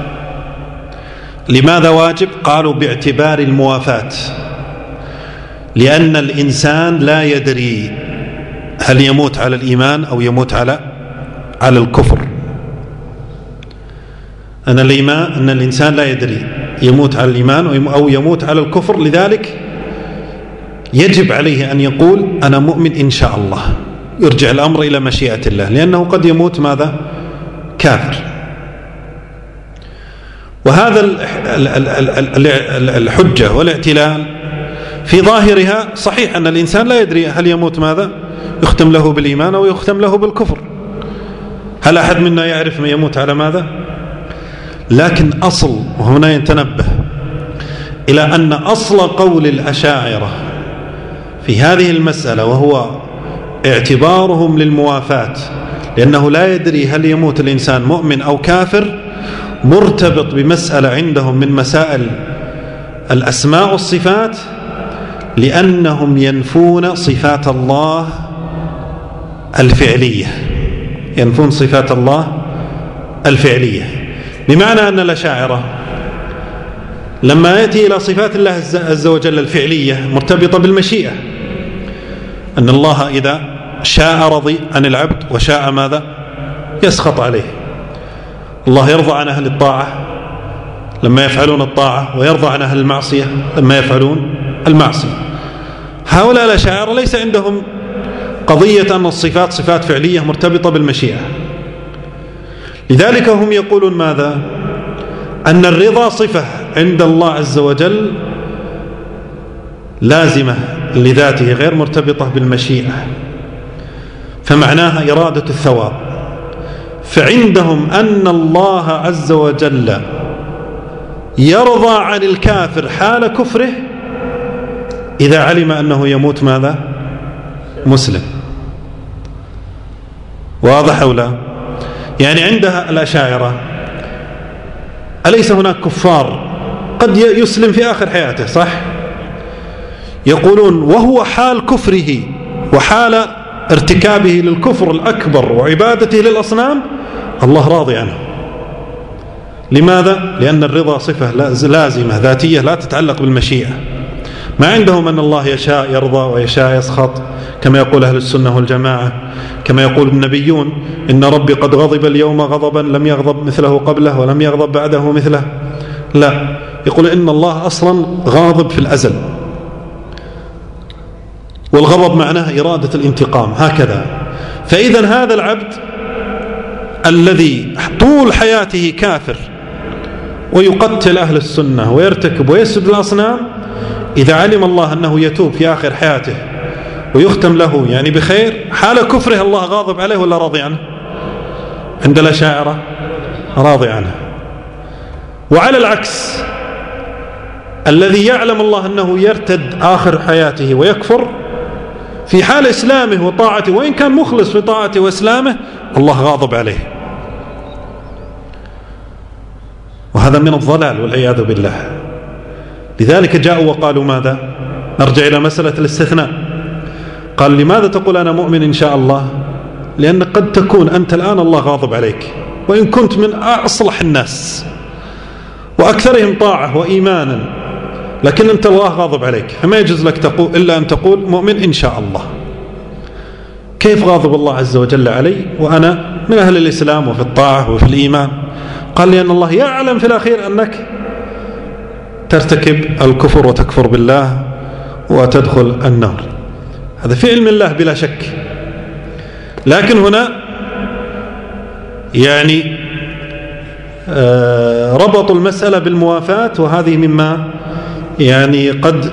لماذا واجب؟ قالوا باعتبار الموافاة، لأن الإنسان لا يدري هل يموت على الإيمان أو يموت على الكفر. أن الإنسان لا يدري يموت على الإيمان أو يموت على الكفر، لذلك يجب عليه أن يقول أنا مؤمن إن شاء الله، يرجع الأمر إلى مشيئة الله، لأنه قد يموت ماذا؟ كافر. وهذا الحجة والاعتلال في ظاهرها صحيح أن الإنسان لا يدري هل يموت ماذا؟ يختم له بالإيمان أو يختم له بالكفر. هل أحد منا يعرف من يموت على ماذا؟ لكن أصل، وهنا يتنبه إلى أن أصل قول الأشاعرة في هذه المسألة وهو اعتبارهم للموافاة، لأنه لا يدري هل يموت الإنسان مؤمن أو كافر، مرتبط بمسألة عندهم من مسائل الأسماء والصفات، لأنهم ينفون صفات الله الفعلية، ينفون صفات الله الفعلية. بمعنى أن الأشاعرة لما يأتي إلى صفات الله عز وجل الفعلية مرتبطة بالمشيئة، أن الله إذا شاء رضي عن العبد وشاء ماذا؟ يسخط عليه. الله يرضى عن أهل الطاعة لما يفعلون الطاعة، ويرضى عن أهل المعصية لما يفعلون المعصية. هؤلاء الأشاعرة ليس عندهم قضية أن الصفات صفات فعلية مرتبطة بالمشيئة، لذلك هم يقولون ماذا؟ أن الرضا صفة عند الله عز وجل لازمة لذاته غير مرتبطة بالمشيئة، فمعناها إرادة الثواب. فعندهم أن الله عز وجل يرضى عن الكافر حال كفره إذا علم أنه يموت ماذا؟ مسلم. واضح أو لا؟ يعني عندها الأشاعرة أليس هناك كفار قد يسلم في آخر حياته، صح؟ يقولون وهو حال كفره وحال ارتكابه للكفر الأكبر وعبادته للأصنام الله راضي عنه، لماذا؟ لأن الرضا صفة لازمة ذاتية لا تتعلق بالمشيئة. ما عندهم أن الله يشاء يرضى ويشاء يسخط كما يقول أهل السنة والجماعة، كما يقول النبيون إن ربي قد غضب اليوم غضبا لم يغضب مثله قبله ولم يغضب بعده مثله. لا، يقول إن الله أصلا غاضب في الأزل، والغضب معناه إرادة الانتقام هكذا. فإذا هذا العبد الذي طول حياته كافر ويقتل أهل السنة ويرتكب ويسجد الأصنام، إذا علم الله أنه يتوب في آخر حياته ويختم له يعني بخير، حال كفره الله غاضب عليه ولا راضي عنه؟ عند الأشاعرة راضي عنه. وعلى العكس الذي يعلم الله أنه يرتد آخر حياته ويكفر في حال إسلامه وطاعته وإن كان مخلص في طاعته وإسلامه، الله غاضب عليه. وهذا من الضلال والعياذ بالله. لذلك جاءوا وقالوا ماذا؟ نرجع إلى مسألة الاستثناء. قال لماذا تقول أنا مؤمن إن شاء الله؟ لأن قد تكون أنت الآن الله غاضب عليك وإن كنت من أصلح الناس وأكثرهم طاعة وإيمانا، لكن أنت الله غاضب عليك، فما يجوز لك تقول إلا أن تقول مؤمن إن شاء الله. كيف غاضب الله عز وجل علي وأنا من أهل الإسلام وفي الطاعة وفي الإيمان؟ قال لأن الله يعلم في الأخير أنك ترتكب الكفر وتكفر بالله وتدخل النار. هذا في علم الله بلا شك. لكن هنا يعني ربطوا المسألة بالموافاة، وهذه مما يعني قد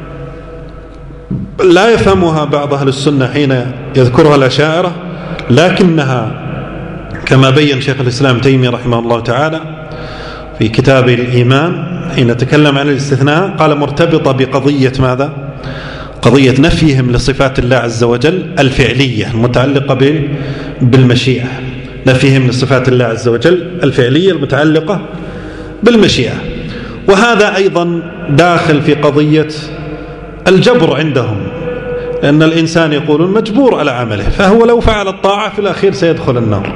لا يفهمها بعض أهل السنة حين يذكرها الأشاعرة، لكنها كما بين شيخ الإسلام تيمية رحمه الله تعالى في كتاب الإيمان حين تكلم عن الاستثناء، قال مرتبطة بقضية ماذا؟ قضية نفيهم لصفات الله عز وجل الفعلية المتعلقة بالمشيئة، نفيهم لصفات الله عز وجل الفعلية المتعلقة بالمشيئة. وهذا أيضا داخل في قضية الجبر عندهم، لأن الإنسان يقولون مجبور على عمله، فهو لو فعل الطاعة في الأخير سيدخل النار.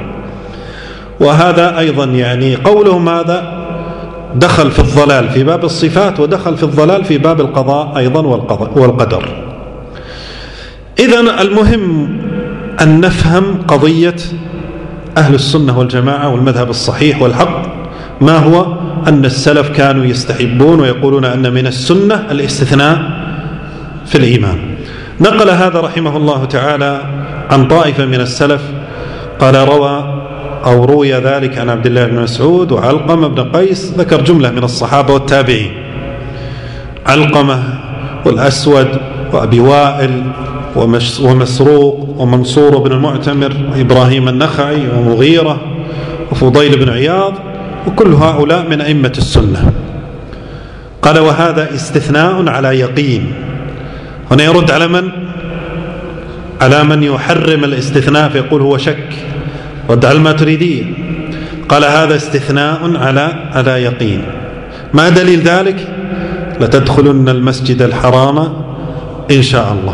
وهذا أيضا يعني قولهم هذا دخل في الضلال في باب الصفات، ودخل في الضلال في باب القضاء أيضا والقدر. إذن المهم أن نفهم قضية أهل السنة والجماعة والمذهب الصحيح والحق، ما هو أن السلف كانوا يستحبون ويقولون أن من السنة الاستثناء في الإيمان. نقل هذا رحمه الله تعالى عن طائفة من السلف، قال روي ذلك عن عبد الله بن مسعود وعلقمة بن قيس، ذكر جملة من الصحابة والتابعين، علقمة والأسود وأبي وائل ومسروق ومنصور بن المعتمر وإبراهيم النخعي ومغيرة وفضيل بن عياض، وكل هؤلاء من أئمة السنة. قال وهذا استثناء على يقين. هنا يرد على من؟ على من يحرم الاستثناء فيقول هو شك، رد على الماتريدية. قال هذا استثناء على يقين. ما دليل ذلك؟ لتدخلن المسجد الحرام إن شاء الله.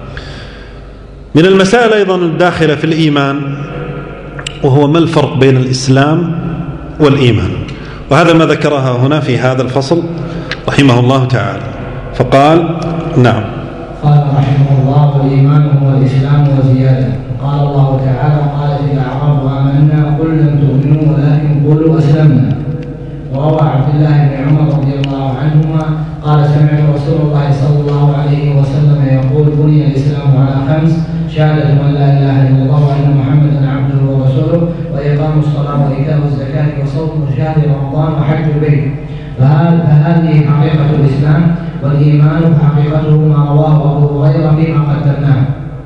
من المسائل أيضا الداخلة في الإيمان، وهو ما الفرق بين الإسلام والإيمان، وهذا ما ذكرها هنا في هذا الفصل رحمه الله تعالى. فقال نعم، قال رحمه الله والإيمان هو الإسلام وزيادة. قال الله تعالى قالت الأعراب آمنا قل لم تؤمنوا ولكن قولوا أسلمنا. وروى عبد الله بن عمر رضي الله عنهما قال سمعت رسول الله صلى الله عليه وسلم يقول بني الإسلام على 5: شهادة أن لا إله إلا الله وأن محمدا عبده ورسوله، وإقام الصلاة وإيتاء الزكاة وصوم شهر رمضان وحج البيت. فهذه حقيقة الإسلام، والإيمان حقيقته ما رواه أبو هريرة فيما قدمناه.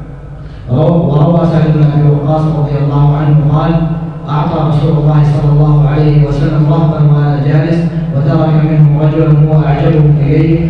وروى سعد بن أبي وقاص رضي الله عنه قال أعطى رسول الله صلى الله عليه وسلم رهبا وأنا جالس، وترك منهم رجلا هو أعجبهم إليه،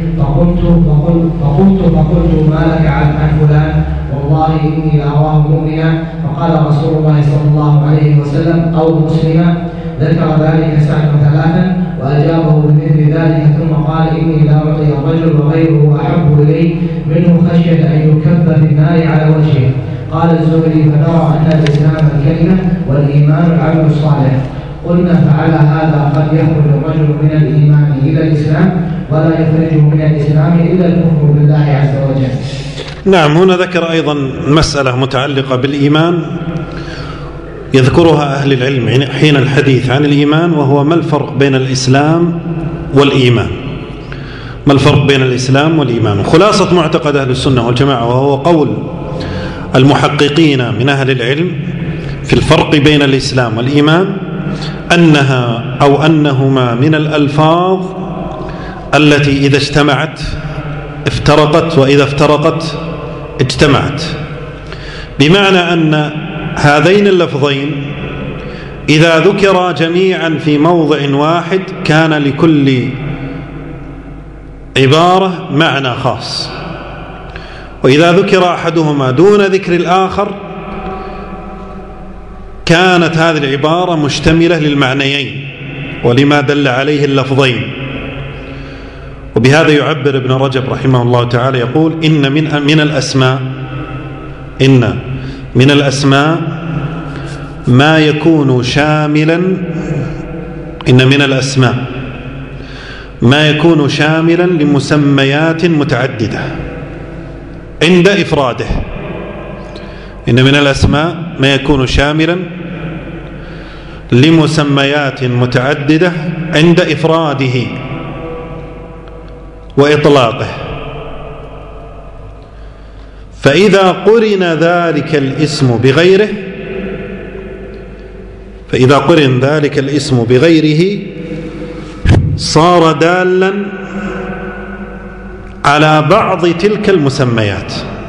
فقلت ما لك عن فلان؟ والله إني لأراه مؤمنا. فقال رسول الله صلى الله عليه وسلم أو مسلما. ذكر ذلك سعد 3 وأجابه بمثل ذلك، ثم قال إني لا أعطي الرجل وغيره أحب إليه منه خشية أن يكب في النار على وجهه. قال الزهري فنرى أن الإسلام الكلمة والإيمان العمل الصالح. قلنا فعلى هذا قد يخرج الرجل من الإيمان إلى الإسلام ولا يخرجه من الإسلام إلا الكفر بالله عز وجل. نعم، هنا ذكر أيضا مسألة متعلقة بالإيمان يذكرها أهل العلم حين الحديث عن الإيمان، وهو ما الفرق بين الإسلام والإيمان. ما الفرق بين الإسلام والإيمان؟ خلاصة معتقد أهل السنة والجماعة، وهو قول المحققين من أهل العلم في الفرق بين الإسلام والإيمان، أنهما من الألفاظ التي إذا اجتمعت افترقت، وإذا افترقت اجتمعت. بمعنى أن هذين اللفظين إذا ذكرا جميعا في موضع واحد كان لكل عبارة معنى خاص، وإذا ذكر أحدهما دون ذكر الآخر كانت هذه العبارة مشتملة للمعنيين ولما دل عليه اللفظين. وبهذا يعبر ابن رجب رحمه الله تعالى يقول: إن من الأسماء ما يكون شاملا لمسميات متعددة عند إفراده. إن من الأسماء ما يكون شاملا لمسميات متعددة عند إفراده وإطلاقه، فإذا قرن ذلك الاسم بغيره صار دالا على بعض تلك المسميات،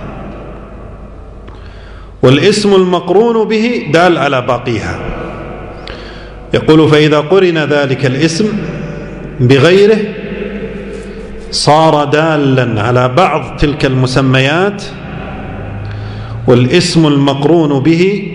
والاسم المقرون به دال على باقيها. يقول: فإذا قرن ذلك الاسم بغيره صار دالا على بعض تلك المسميات، والاسم المقرون به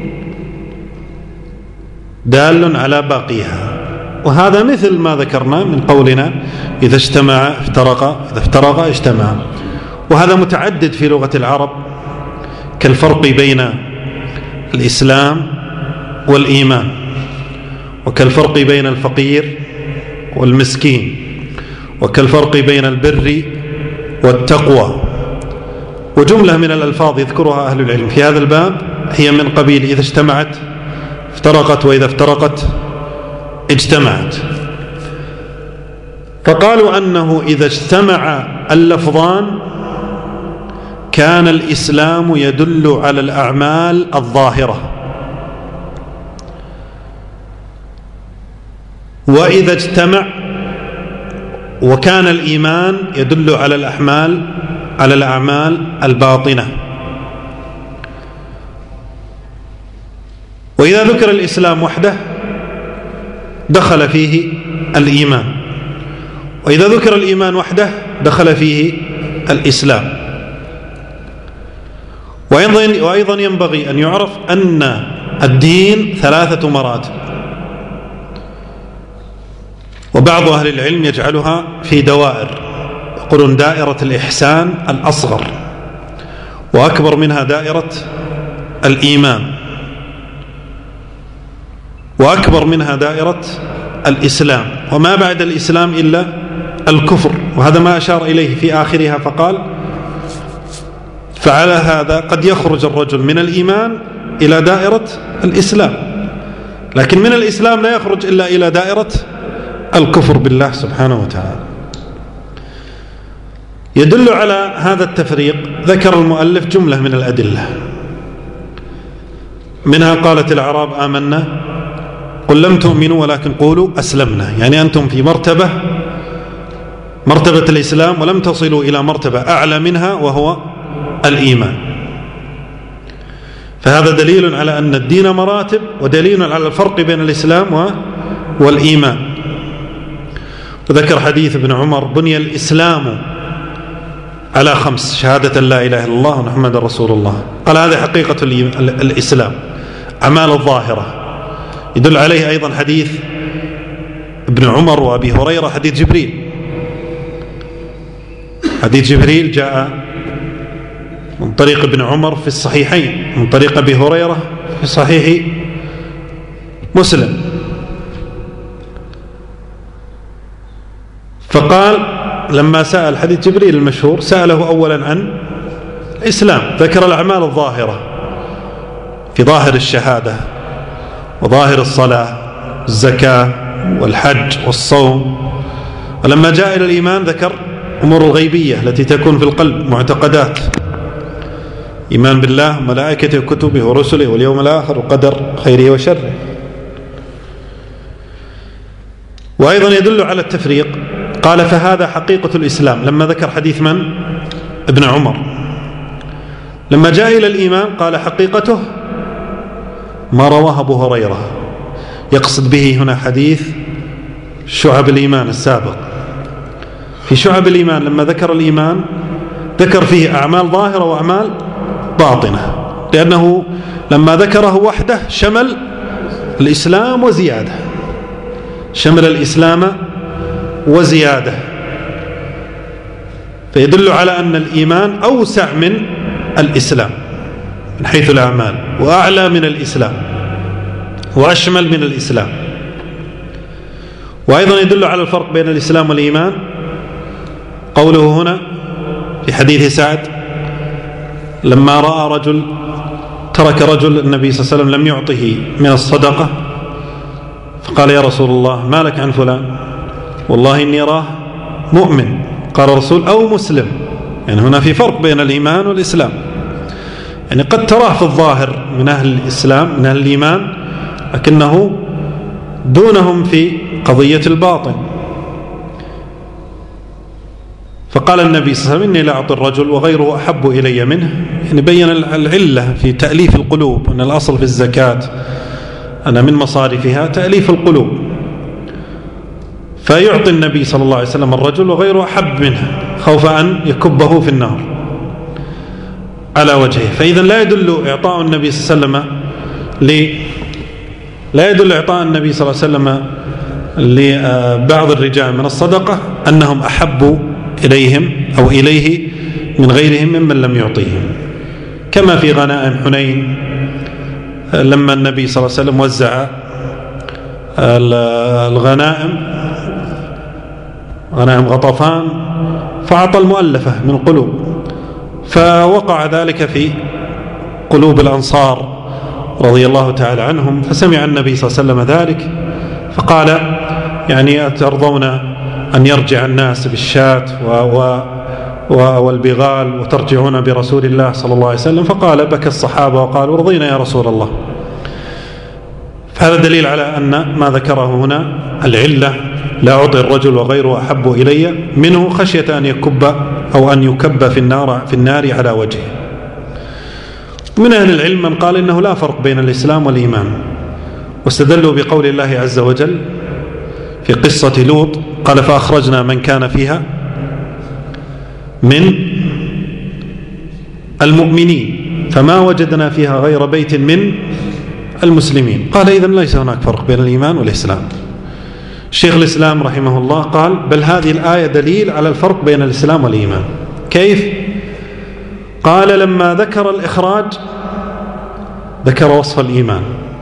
دال على باقيها. وهذا مثل ما ذكرنا من قولنا: إذا اجتمع افترق، إذا افترق اجتمع. وهذا متعدد في لغة العرب، كالفرق بين الإسلام والإيمان، وكالفرق بين الفقير والمسكين، وكالفرق بين البر والتقوى. وجملة من الألفاظ يذكرها أهل العلم في هذا الباب هي من قبيل إذا اجتمعت افترقت، وإذا افترقت اجتمعت. فقالوا أنه إذا اجتمع اللفظان كان الإسلام يدل على الأعمال الظاهرة، وإذا اجتمع وكان الإيمان يدل على الأعمال الباطنة. وإذا ذكر الإسلام وحده دخل فيه الإيمان، وإذا ذكر الإيمان وحده دخل فيه الإسلام. وأيضا ينبغي أن يعرف أن الدين 3 مراتب، وبعض أهل العلم يجعلها في دوائر، يقولون دائرة الإحسان الأصغر، وأكبر منها دائرة الإيمان، وأكبر منها دائرة الإسلام، وما بعد الإسلام إلا الكفر. وهذا ما أشار إليه في آخرها فقال: فعلى هذا قد يخرج الرجل من الإيمان إلى دائرة الإسلام، لكن من الإسلام لا يخرج إلا إلى دائرة الكفر بالله سبحانه وتعالى. يدل على هذا التفريق ذكر المؤلف جملة من الأدلة، منها قالت الأعراب آمنا قل لم تؤمنوا ولكن قولوا أسلمنا، يعني أنتم في مرتبة الإسلام ولم تصلوا إلى مرتبة أعلى منها وهو الإيمان. فهذا دليل على أن الدين مراتب، ودليل على الفرق بين الإسلام والإيمان. وذكر حديث ابن عمر: بني الإسلام على 5، شهادة لا إله إلا الله ومحمد رسول الله. قال: هذه حقيقة الإسلام، أعمال الظاهرة. يدل عليه أيضا حديث ابن عمر وأبي هريرة، حديث جبريل جاء من طريق ابن عمر في الصحيحين، من طريق أبي هريرة في صحيح مسلم، فقال لما سأل حديث جبريل المشهور سأله أولا عن الإسلام، ذكر الأعمال الظاهرة في ظاهر الشهادة وظاهر الصلاة الزكاة والحج والصوم، ولما جاء إلى الإيمان ذكر أمور الغيبية التي تكون في القلب، معتقدات، إيمان بالله وملائكته وكتبه ورسله واليوم الآخر وقدر خيره وشره. وأيضا يدل على التفريق، قال فهذا حقيقة الإسلام لما ذكر حديث من؟ ابن عمر. لما جاء إلى الإيمان قال حقيقته ما رواه أبو هريرة، يقصد به هنا حديث شعب الإيمان السابق. في شعب الإيمان لما ذكر الإيمان ذكر فيه أعمال ظاهرة وأعمال باطنة، لأنه لما ذكره وحده شمل الإسلام وزيادة، شمل الإسلام وزيادة، فيدل على أن الإيمان أوسع من الإسلام من حيث الأعمال، وأعلى من الإسلام وأشمل من الإسلام. وأيضا يدل على الفرق بين الإسلام والإيمان قوله هنا في حديث سعد لما رأى رجل ترك رجل النبي صلى الله عليه وسلم لم يعطه من الصدقة، فقال يا رسول الله ما لك عن فلان؟ والله إني أراه مؤمن. قال الرسول أو مسلم، يعني هنا في فرق بين الإيمان والإسلام، يعني قد تراه في الظاهر من أهل الإسلام من أهل الإيمان لكنه دونهم في قضية الباطن. فقال النبي صلى الله عليه وسلم إني لا أعطي الرجل وغيره أحب إلي منه، يعني بين العلة في تأليف القلوب، أن الأصل في الزكاة أنا من مصارفها تأليف القلوب، فيعطي النبي صلى الله عليه وسلم الرجل وغيره أحب منه خوف أن يكبه في النار على وجهه. فإذا لا يدل إعطاء النبي صلى الله عليه وسلم لا يدل إعطاء النبي صلى الله عليه وسلم لبعض الرجال من الصدقة أنهم أحبوا إليهم أو إليه من غيرهم ممن لم يعطيهم، كما في غنائم حنين لما النبي صلى الله عليه وسلم وزع الغنائم غنائم غطفان فأعطى المؤلفة من القلوب، فوقع ذلك في قلوب الأنصار رضي الله تعالى عنهم، فسمع النبي صلى الله عليه وسلم ذلك فقال يعني أترضون أن يرجع الناس بالشاة والبغال وترجعون برسول الله صلى الله عليه وسلم؟ فقال بكى الصحابة وقالوا رضينا يا رسول الله. فهذا دليل على أن ما ذكره هنا العلة لا أعطي الرجل وغيره أحب إلي منه خشية أن يكب أو أن يكب في النار على وجهه. من أهل العلم من قال إنه لا فرق بين الإسلام والإيمان، واستدلوا بقول الله عز وجل في قصة لوط قال فأخرجنا من كان فيها من المؤمنين فما وجدنا فيها غير بيت من المسلمين. قال إذن ليس هناك فرق بين الإيمان والإسلام. شيخ الإسلام رحمه الله قال بل هذه الآية دليل على الفرق بين الإسلام والإيمان. كيف؟ قال لما ذكر الإخراج ذكر وصف الإيمان،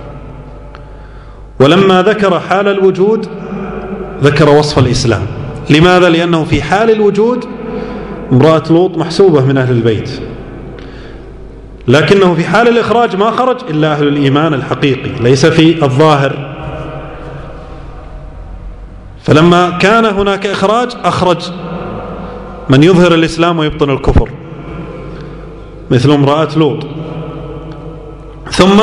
ولما ذكر حال الوجود ذكر وصف الإسلام. لماذا؟ لأنه في حال الوجود امرأة لوط محسوبة من أهل البيت، لكنه في حال الإخراج ما خرج إلا أهل الإيمان الحقيقي ليس في الظاهر. فلما كان هناك إخراج أخرج من يظهر الإسلام ويبطن الكفر مثل امرأة لوط. ثم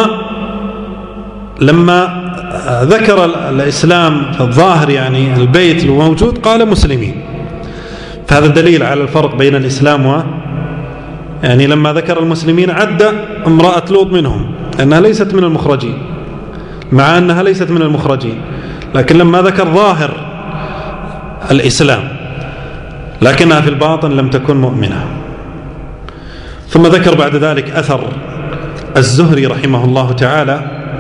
لما ذكر الإسلام في الظاهر يعني البيت الموجود قال مسلمين. فهذا دليل على الفرق بين الإسلام يعني لما ذكر المسلمين عد امرأة لوط منهم لأنها ليست من المخرجين، مع أنها ليست من المخرجين، لكن لما ذكر ظاهر الإسلام لكنها في الباطن لم تكن مؤمنة. ثم ذكر بعد ذلك أثر الزهري رحمه الله تعالى،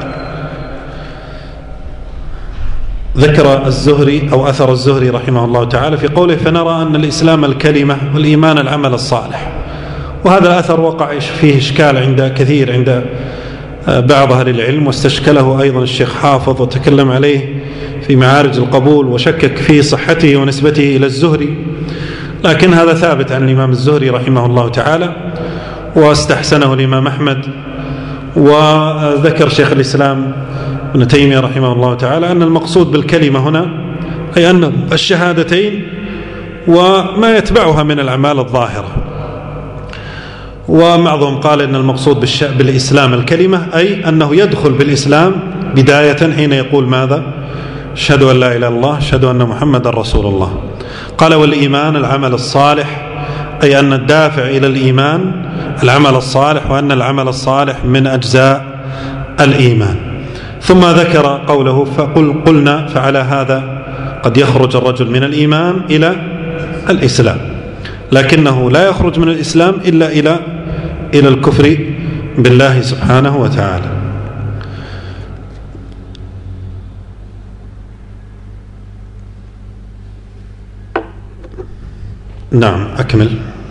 ذكر الزهري أو أثر الزهري رحمه الله تعالى في قوله فنرى أن الإسلام الكلمة والإيمان العمل الصالح. وهذا الأثر وقع فيه إشكال عند كثير عند بعض أهل العلم، واستشكله أيضا الشيخ حافظ وتكلم عليه في معارج القبول وشكك في صحته ونسبته إلى الزهري، لكن هذا ثابت عن الإمام الزهري رحمه الله تعالى، واستحسنه الإمام أحمد. وذكر شيخ الإسلام ابن تيمية رحمه الله تعالى أن المقصود بالكلمة هنا أي أن الشهادتين وما يتبعها من الأعمال الظاهرة. وبعضهم قال أن المقصود بالإسلام الكلمة، أي أنه يدخل بالإسلام بداية حين يقول ماذا؟ أشهد أن لا إله إلا الله، أشهد أن محمد رسول الله. قال والإيمان العمل الصالح، أي أن الدافع إلى الإيمان العمل الصالح، وأن العمل الصالح من أجزاء الإيمان. ثم ذكر قوله قلنا فعلى هذا قد يخرج الرجل من الإيمان إلى الإسلام، لكنه لا يخرج من الإسلام إلا إلى الكفر بالله سبحانه وتعالى. نعم أكمل.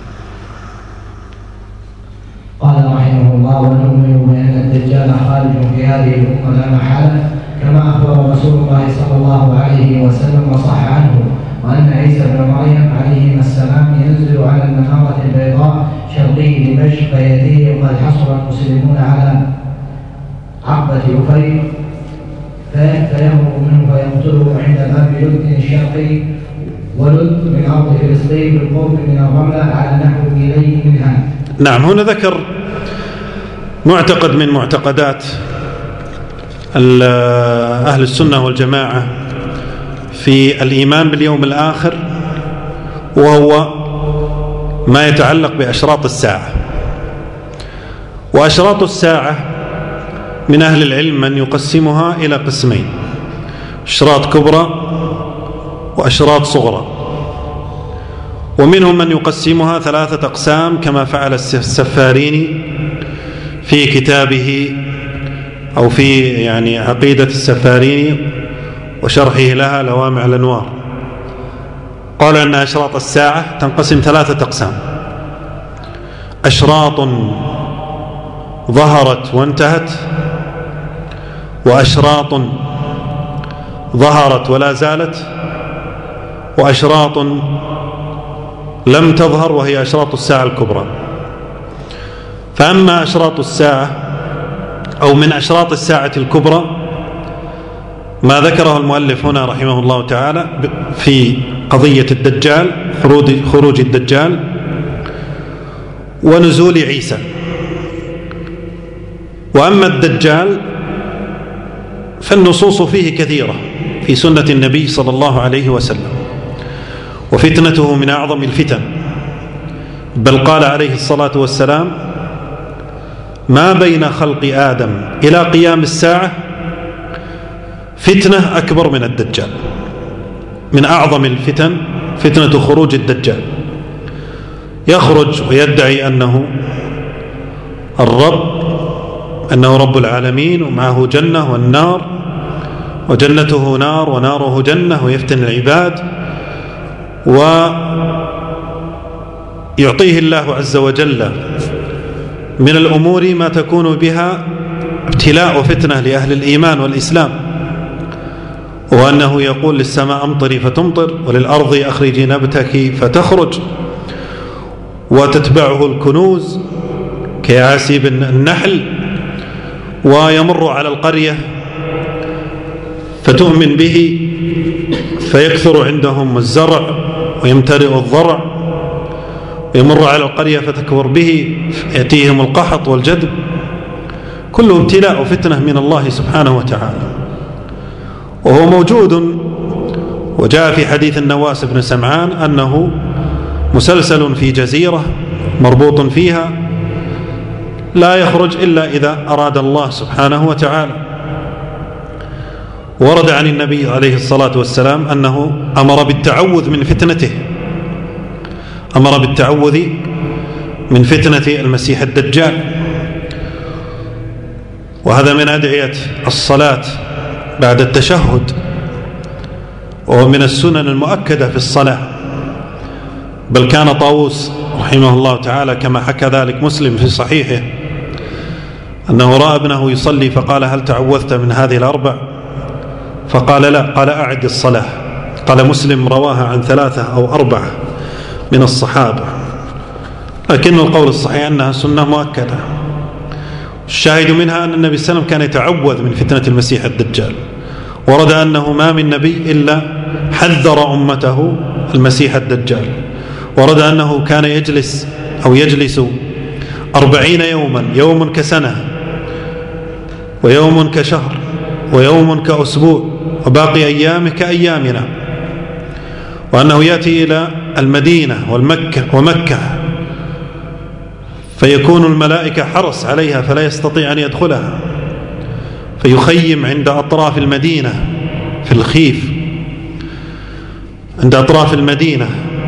قال رحمه الله: ونؤمن بأن الدجال خارج في هذه الأمة لا محالة، كما أخبر رسول الله صلى الله عليه وسلم وصح عنه، وأن عيسى بن مريم عليه السلام ينزل على المنارة البيضاء شرقي دمشق فيأتيه، وقد حصر المسلمون على عقبة أفير فيهرب منه فيقتله عند باب لد الشرقي ولد من أرض فلسطين بالقرب من الرملة على نحو إليه منها. نعم، هنا ذكر معتقد من معتقدات أهل السنة والجماعة في الإيمان باليوم الآخر، وهو ما يتعلق بأشراط الساعة. وأشراط الساعة من أهل العلم من يقسمها إلى قسمين: أشراط كبرى وأشراط صغرى. ومنهم من يقسمها 3 أقسام كما فعل السفاريني في كتابه أو في عقيدة السفاريني وشرحه لها لوامع الأنوار. قال أن أشراط الساعة تنقسم 3 أقسام: أشراط ظهرت وانتهت، وأشراط ظهرت ولا زالت، وأشراط لم تظهر وهي أشراط الساعة الكبرى. فأما أشراط الساعة أو من أشراط الساعة الكبرى ما ذكره المؤلف هنا رحمه الله تعالى في قضية الدجال، خروج الدجال ونزول عيسى. وأما الدجال فالنصوص فيه كثيرة في سنة النبي صلى الله عليه وسلم، وفتنته من أعظم الفتن، بل قال عليه الصلاة والسلام: ما بين خلق آدم إلى قيام الساعة فتنة أكبر من الدجال. من أعظم الفتن فتنة خروج الدجال. يخرج ويدعي أنه الرب، أنه رب العالمين، ومعه جنة والنار، وجنته نار وناره جنة، ويفتن العباد، ويعطيه الله عز وجل من الأمور ما تكون بها ابتلاء وفتنة لأهل الإيمان والإسلام، وأنه يقول للسماء أمطري فتمطر، وللأرض أخرجي نبتك فتخرج، وتتبعه الكنوز كيعاسيب النحل، ويمر على القرية فتؤمن به فيكثر عندهم الزرع ويمتلئ الضرع، ويمر على القرية فتكبر به يأتيهم القحط والجدب. كله ابتلاء وفتنة من الله سبحانه وتعالى، وهو موجود. وجاء في حديث النواس بن سمعان أنه مسلسل في جزيرة مربوط فيها لا يخرج إلا إذا أراد الله سبحانه وتعالى. ورد عن النبي عليه الصلاة والسلام أنه أمر بالتعوذ من فتنته، أمر بالتعوذ من فتنة المسيح الدجال. وهذا من أدعية الصلاة بعد التشهد، وهو من السنن المؤكدة في الصلاة. بل كان طاووس رحمه الله تعالى كما حكى ذلك مسلم في صحيحه أنه رأى ابنه يصلي فقال: هل تعوذت من هذه الأربع؟ فقال لا، قال أعد الصلاة. قال مسلم رواها عن 3 أو 4 من الصحابة، لكن القول الصحيح أنها سنة مؤكدة. الشاهد منها أن النبي صلى الله عليه وسلم كان يتعوذ من فتنة المسيح الدجال. ورد أنه ما من نبي إلا حذر أمته المسيح الدجال. ورد أنه كان يجلس 40 يوما، يوم كسنة ويوم كشهر ويوم كأسبوع وباقي أيامه كأيامنا، وأنه يأتي إلى المدينة ومكة فيكون الملائكة حرس عليها فلا يستطيع أن يدخلها، فيخيم عند أطراف المدينة في الخيف عند أطراف المدينة،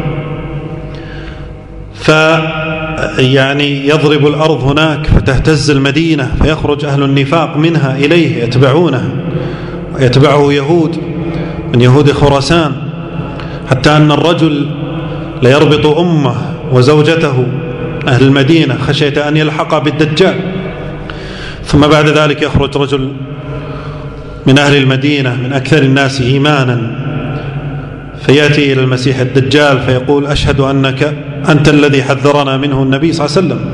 يعني يضرب الأرض هناك فتهتز المدينة، فيخرج أهل النفاق منها إليه يتبعونه، ويتبعه يهود من يهود خراسان، حتى أن الرجل ليربط أمه وزوجته أهل المدينة خشية أن يلحق بالدجال. ثم بعد ذلك يخرج رجل من أهل المدينة من أكثر الناس إيمانا، فيأتي إلى المسيح الدجال فيقول أشهد أنك أنت الذي حذرنا منه النبي صلى الله عليه وسلم،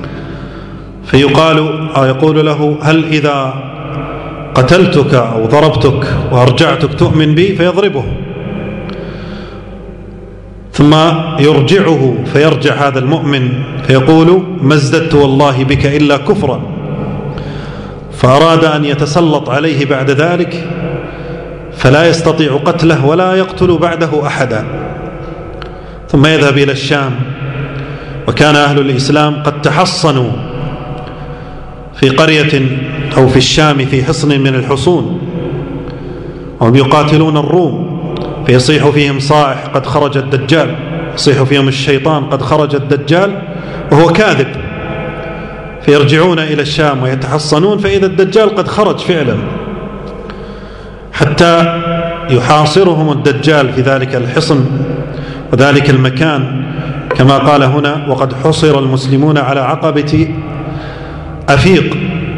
يقول له هل إذا قتلتك أو ضربتك وأرجعتك تؤمن بي؟ فيضربه، ثم يرجعه فيرجع هذا المؤمن فيقول ما ازددت والله بك إلا كفرا، فأراد أن يتسلط عليه بعد ذلك فلا يستطيع قتله ولا يقتل بعده أحدا، ثم يذهب إلى الشام. وكان أهل الإسلام قد تحصنوا في قرية أو في الشام في حصن من الحصون، وهم يقاتلون الروم، فيصيح فيهم صائح قد خرج الدجال، يصيح فيهم الشيطان قد خرج الدجال وهو كاذب، فيرجعون إلى الشام ويتحصنون فإذا الدجال قد خرج فعلا، حتى يحاصرهم الدجال في ذلك الحصن وذلك المكان، كما قال هنا وقد حصر المسلمون على عقبة أفيق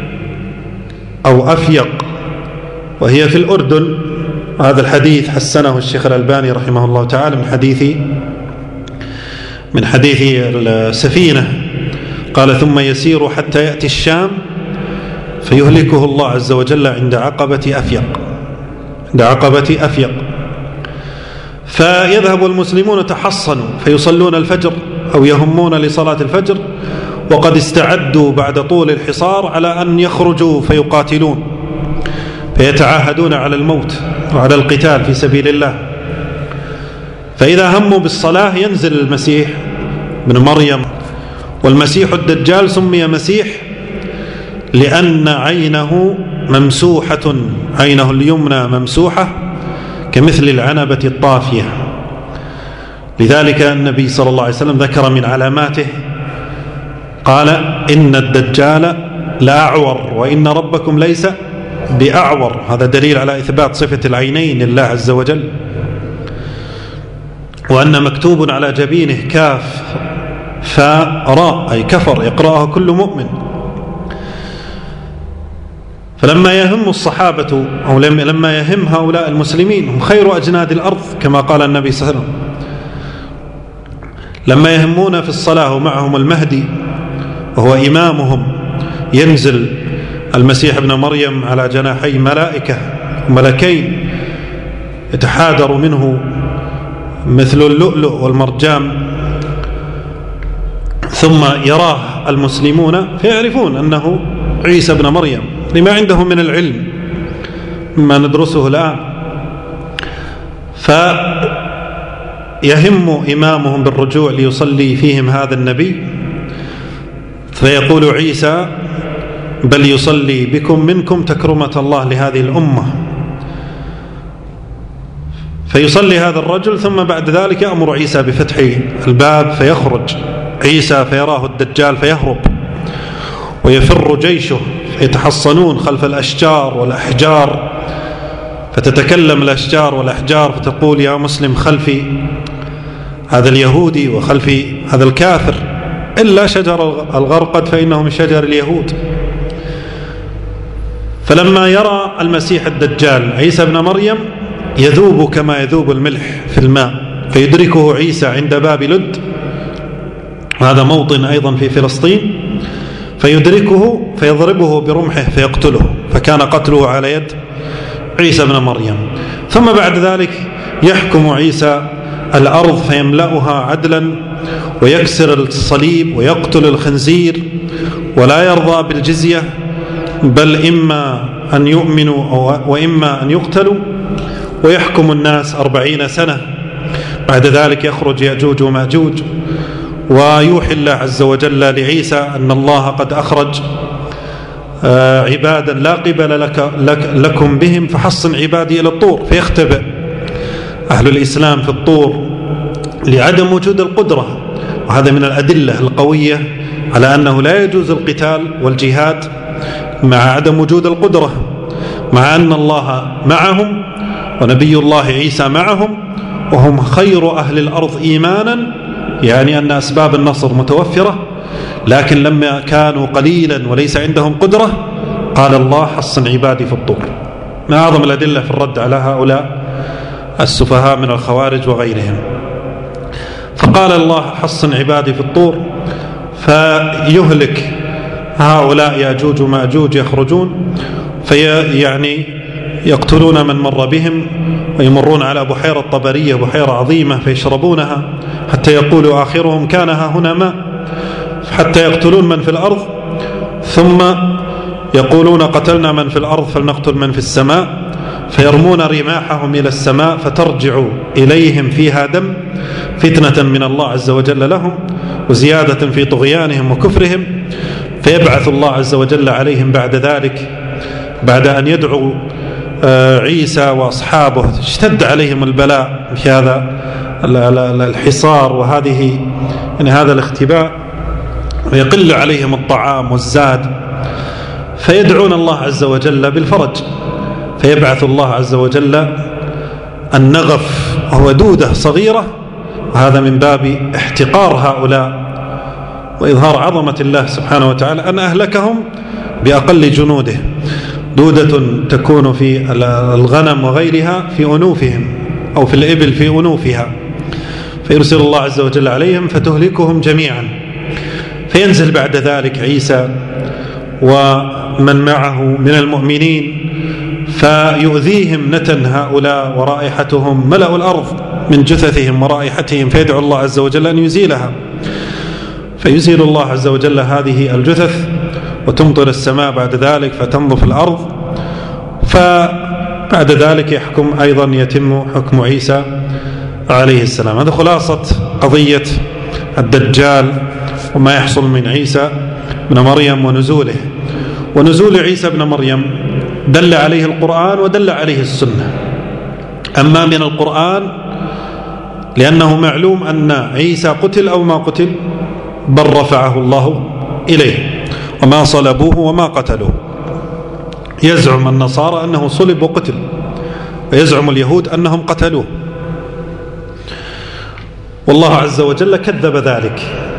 أو أفيق، وهي في الأردن. هذا الحديث حسنه الشيخ الألباني رحمه الله تعالى من حديث السفينة، قال ثم يسير حتى يأتي الشام فيهلكه الله عز وجل عند عقبة أفيق. فيذهب المسلمون تحصنوا فيصلون الفجر أو يهمون لصلاة الفجر، وقد استعدوا بعد طول الحصار على أن يخرجوا فيقاتلون، فيتعاهدون على الموت وعلى القتال في سبيل الله. فإذا هموا بالصلاة ينزل المسيح بن مريم، والمسيح الدجال سمي مسيح لأن عينه ممسوحة، عينه اليمنى ممسوحة كمثل العنبة الطافية، لذلك النبي صلى الله عليه وسلم ذكر من علاماته قال إن الدجال لأعور وإن ربكم ليس بأعور. هذا دليل على إثبات صفة العينين لله عز وجل، وأن مكتوب على جبينه كاف فاء راء أي كفر يقرأها كل مؤمن. فلما يهم الصحابة أو لما يهم هؤلاء المسلمين، هم خير أجناد الأرض كما قال النبي صلى الله عليه وسلم، لما يهمون في الصلاة ومعهم المهدي وهو إمامهم، ينزل المسيح ابن مريم على جناحي ملكين يتحادر منه مثل اللؤلؤ والمرجان، ثم يراه المسلمون فيعرفون أنه عيسى ابن مريم لما عنده من العلم مما ندرسه الآن. فيهم إمامهم بالرجوع ليصلي فيهم هذا النبي، فيقول عيسى بل يصلي بكم منكم تكرمة الله لهذه الأمة، فيصلي هذا الرجل، ثم بعد ذلك يأمر عيسى بفتح الباب فيخرج عيسى فيراه الدجال فيهرب، ويفر جيشه فيتحصنون خلف الأشجار والأحجار، فتتكلم الأشجار والأحجار فتقول يا مسلم خلفي هذا اليهودي وخلفي هذا الكافر، إلا شجر الغرقد فإنه من شجر اليهود. فلما يرى المسيح الدجال عيسى بن مريم يذوب كما يذوب الملح في الماء، فيدركه عيسى عند باب لد، وهذا موطن أيضا في فلسطين، فيدركه فيضربه برمحه فيقتله، فكان قتله على يد عيسى بن مريم. ثم بعد ذلك يحكم عيسى الأرض فيملأها عدلا، ويكسر الصليب ويقتل الخنزير، ولا يرضى بالجزية، بل إما أن يؤمنوا وإما أن يقتلوا، ويحكم الناس 40 سنة. بعد ذلك يخرج يأجوج ومأجوج، ويوحي الله عز وجل لعيسى أن الله قد أخرج عبادا لا قبل لكم بهم، فحصن عبادي إلى الطور، فيختبئ أهل الإسلام في الطور لعدم وجود القدرة. وهذا من الأدلة القوية على أنه لا يجوز القتال والجهاد مع عدم وجود القدرة، مع أن الله معهم ونبي الله عيسى معهم، وهم خير أهل الأرض إيمانا، يعني أن أسباب النصر متوفرة، لكن لما كانوا قليلا وليس عندهم قدرة قال الله حصن عبادي في الطور. من أعظم الأدلة في الرد على هؤلاء السفهاء من الخوارج وغيرهم. فقال الله حصن عبادي في الطور، فيهلك هؤلاء يأجوج ومأجوج يخرجون، يعني يقتلون من مر بهم، ويمرون على بحيرة طبرية، بحيرة عظيمة، فيشربونها حتى يقولوا آخرهم كان ها هنا ماء، حتى يقتلون من في الأرض، ثم يقولون قتلنا من في الأرض فلنقتل من في السماء، فيرمون رماحهم إلى السماء فترجع إليهم فيها دم، فتنة من الله عز وجل لهم وزيادة في طغيانهم وكفرهم. فيبعث الله عز وجل عليهم بعد ذلك، بعد أن يدعو عيسى وأصحابه اشتد عليهم البلاء في هذا الحصار وهذه يعني هذا الاختباء، ويقل عليهم الطعام والزاد، فيدعون الله عز وجل بالفرج، فيبعث الله عز وجل النغف، وهو دودة صغيرة، وهذا من باب احتقار هؤلاء وإظهار عظمة الله سبحانه وتعالى، أن أهلكهم بأقل جنوده. دودة تكون في الغنم وغيرها في أنوفهم، أو في الإبل في أنوفها، فيرسل الله عز وجل عليهم فتهلكهم جميعا. فينزل بعد ذلك عيسى ومن معه من المؤمنين، فيؤذيهم نتن هؤلاء ورائحتهم ملأ الأرض من جثثهم ورائحتهم، فيدعو الله عز وجل أن يزيلها، فيزيل الله عز وجل هذه الجثث، وتمطر السماء بعد ذلك فتنظف الأرض. فبعد ذلك يحكم أيضا، يتم حكم عيسى عليه السلام. هذا خلاصة قضية الدجال وما يحصل من عيسى بن مريم ونزوله. ونزول عيسى بن مريم دل عليه القرآن ودل عليه السنة. أما من القرآن لأنه معلوم أن عيسى قتل أو ما قتل، بل رفعه الله إليه، وما صلبوه وما قتلوه. يزعم النصارى أنه صلب وقتل، ويزعم اليهود أنهم قتلوه، والله عز وجل كذب ذلك.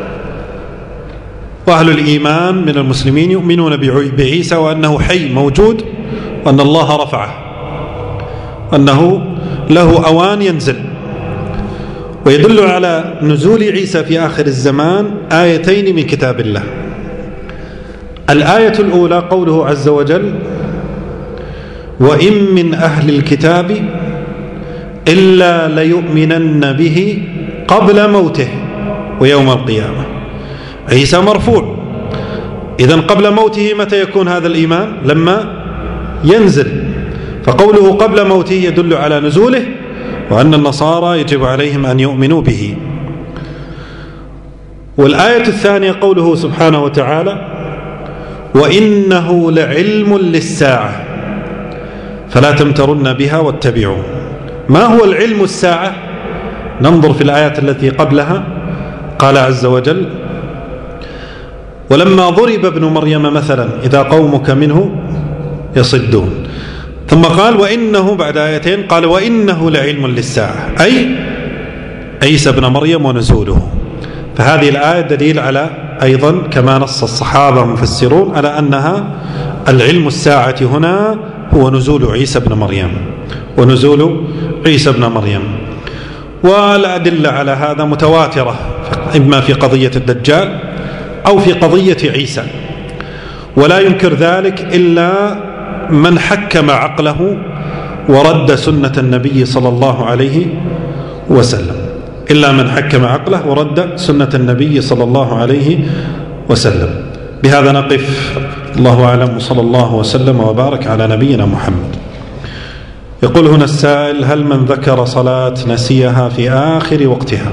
وأهل الإيمان من المسلمين يؤمنون بعيسى وأنه حي موجود، وأن الله رفعه، أنه له أوان ينزل. ويدل على نزول عيسى في آخر الزمان آيتين من كتاب الله. الآية الأولى قوله عز وجل: وإن من أهل الكتاب إلا ليؤمنن به قبل موته ويوم القيامة. عيسى مرفوع، إذن قبل موته متى يكون هذا الإيمان؟ لما ينزل. فقوله قبل موته يدل على نزوله، وأن النصارى يجب عليهم أن يؤمنوا به. والآية الثانية قوله سبحانه وتعالى: وإنه لعلم للساعة فلا تمترن بها واتبعون. ما هو العلم الساعة؟ ننظر في الآيات التي قبلها. قال عز وجل: ولما ضرب ابن مريم مثلا إذا قومك منه يصدون. ثم قال: وإنه بعد آيتين قال: وإنه لعلم للساعة، أي عيسى ابن مريم ونزوله. فهذه الآية دليل على أيضا كما نص الصحابة مفسرون على أنها العلم الساعة هنا هو نزول عيسى بن مريم، ونزول عيسى بن مريم. والأدلة على هذا متواترة، إما في قضية الدجال أو في قضية عيسى، ولا ينكر ذلك إلا من حكم عقله ورد سنة النبي صلى الله عليه وسلم، إلا من حكم عقله ورد سنة النبي صلى الله عليه وسلم. بهذا نقف، الله أعلم، وصلى الله وسلم وبارك على نبينا محمد. يقول هنا السائل: هل من ذكر صلاة نسيها في آخر وقتها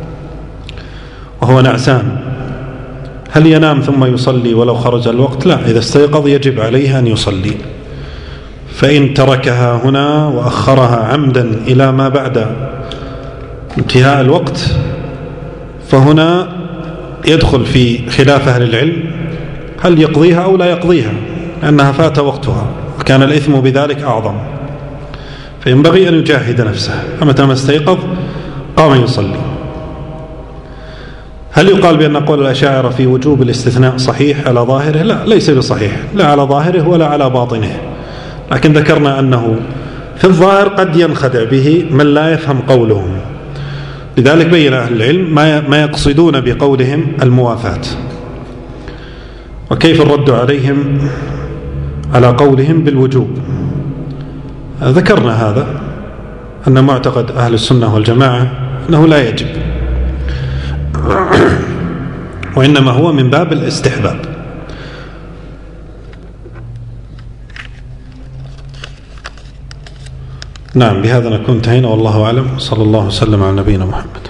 وهو نعسان هل ينام ثم يصلي ولو خرج الوقت؟ لا، إذا استيقظ يجب عليه أن يصلي. فإن تركها هنا وأخرها عمدا إلى ما بعد انتهاء الوقت فهنا يدخل في خلاف أهل العلم هل يقضيها أو لا يقضيها، لأنها فات وقتها وكان الإثم بذلك أعظم، فينبغي أن يجاهد نفسه، فمتى ما استيقظ قام يصلي. هل يقال بأن قول الأشاعرة في وجوب الاستثناء صحيح على ظاهره؟ لا، ليس بصحيح، لا على ظاهره ولا على باطنه، لكن ذكرنا أنه في الظاهر قد ينخدع به من لا يفهم قولهم، لذلك بين أهل العلم ما يقصدون بقولهم الموافاة. وكيف الرد عليهم على قولهم بالوجوب؟ ذكرنا هذا، أن معتقد أهل السنة والجماعة أنه لا يجب، وإنما هو من باب الاستحباب. نعم، بهذا نكون انتهينا، والله أعلم، صلى الله وسلم على نبينا محمد.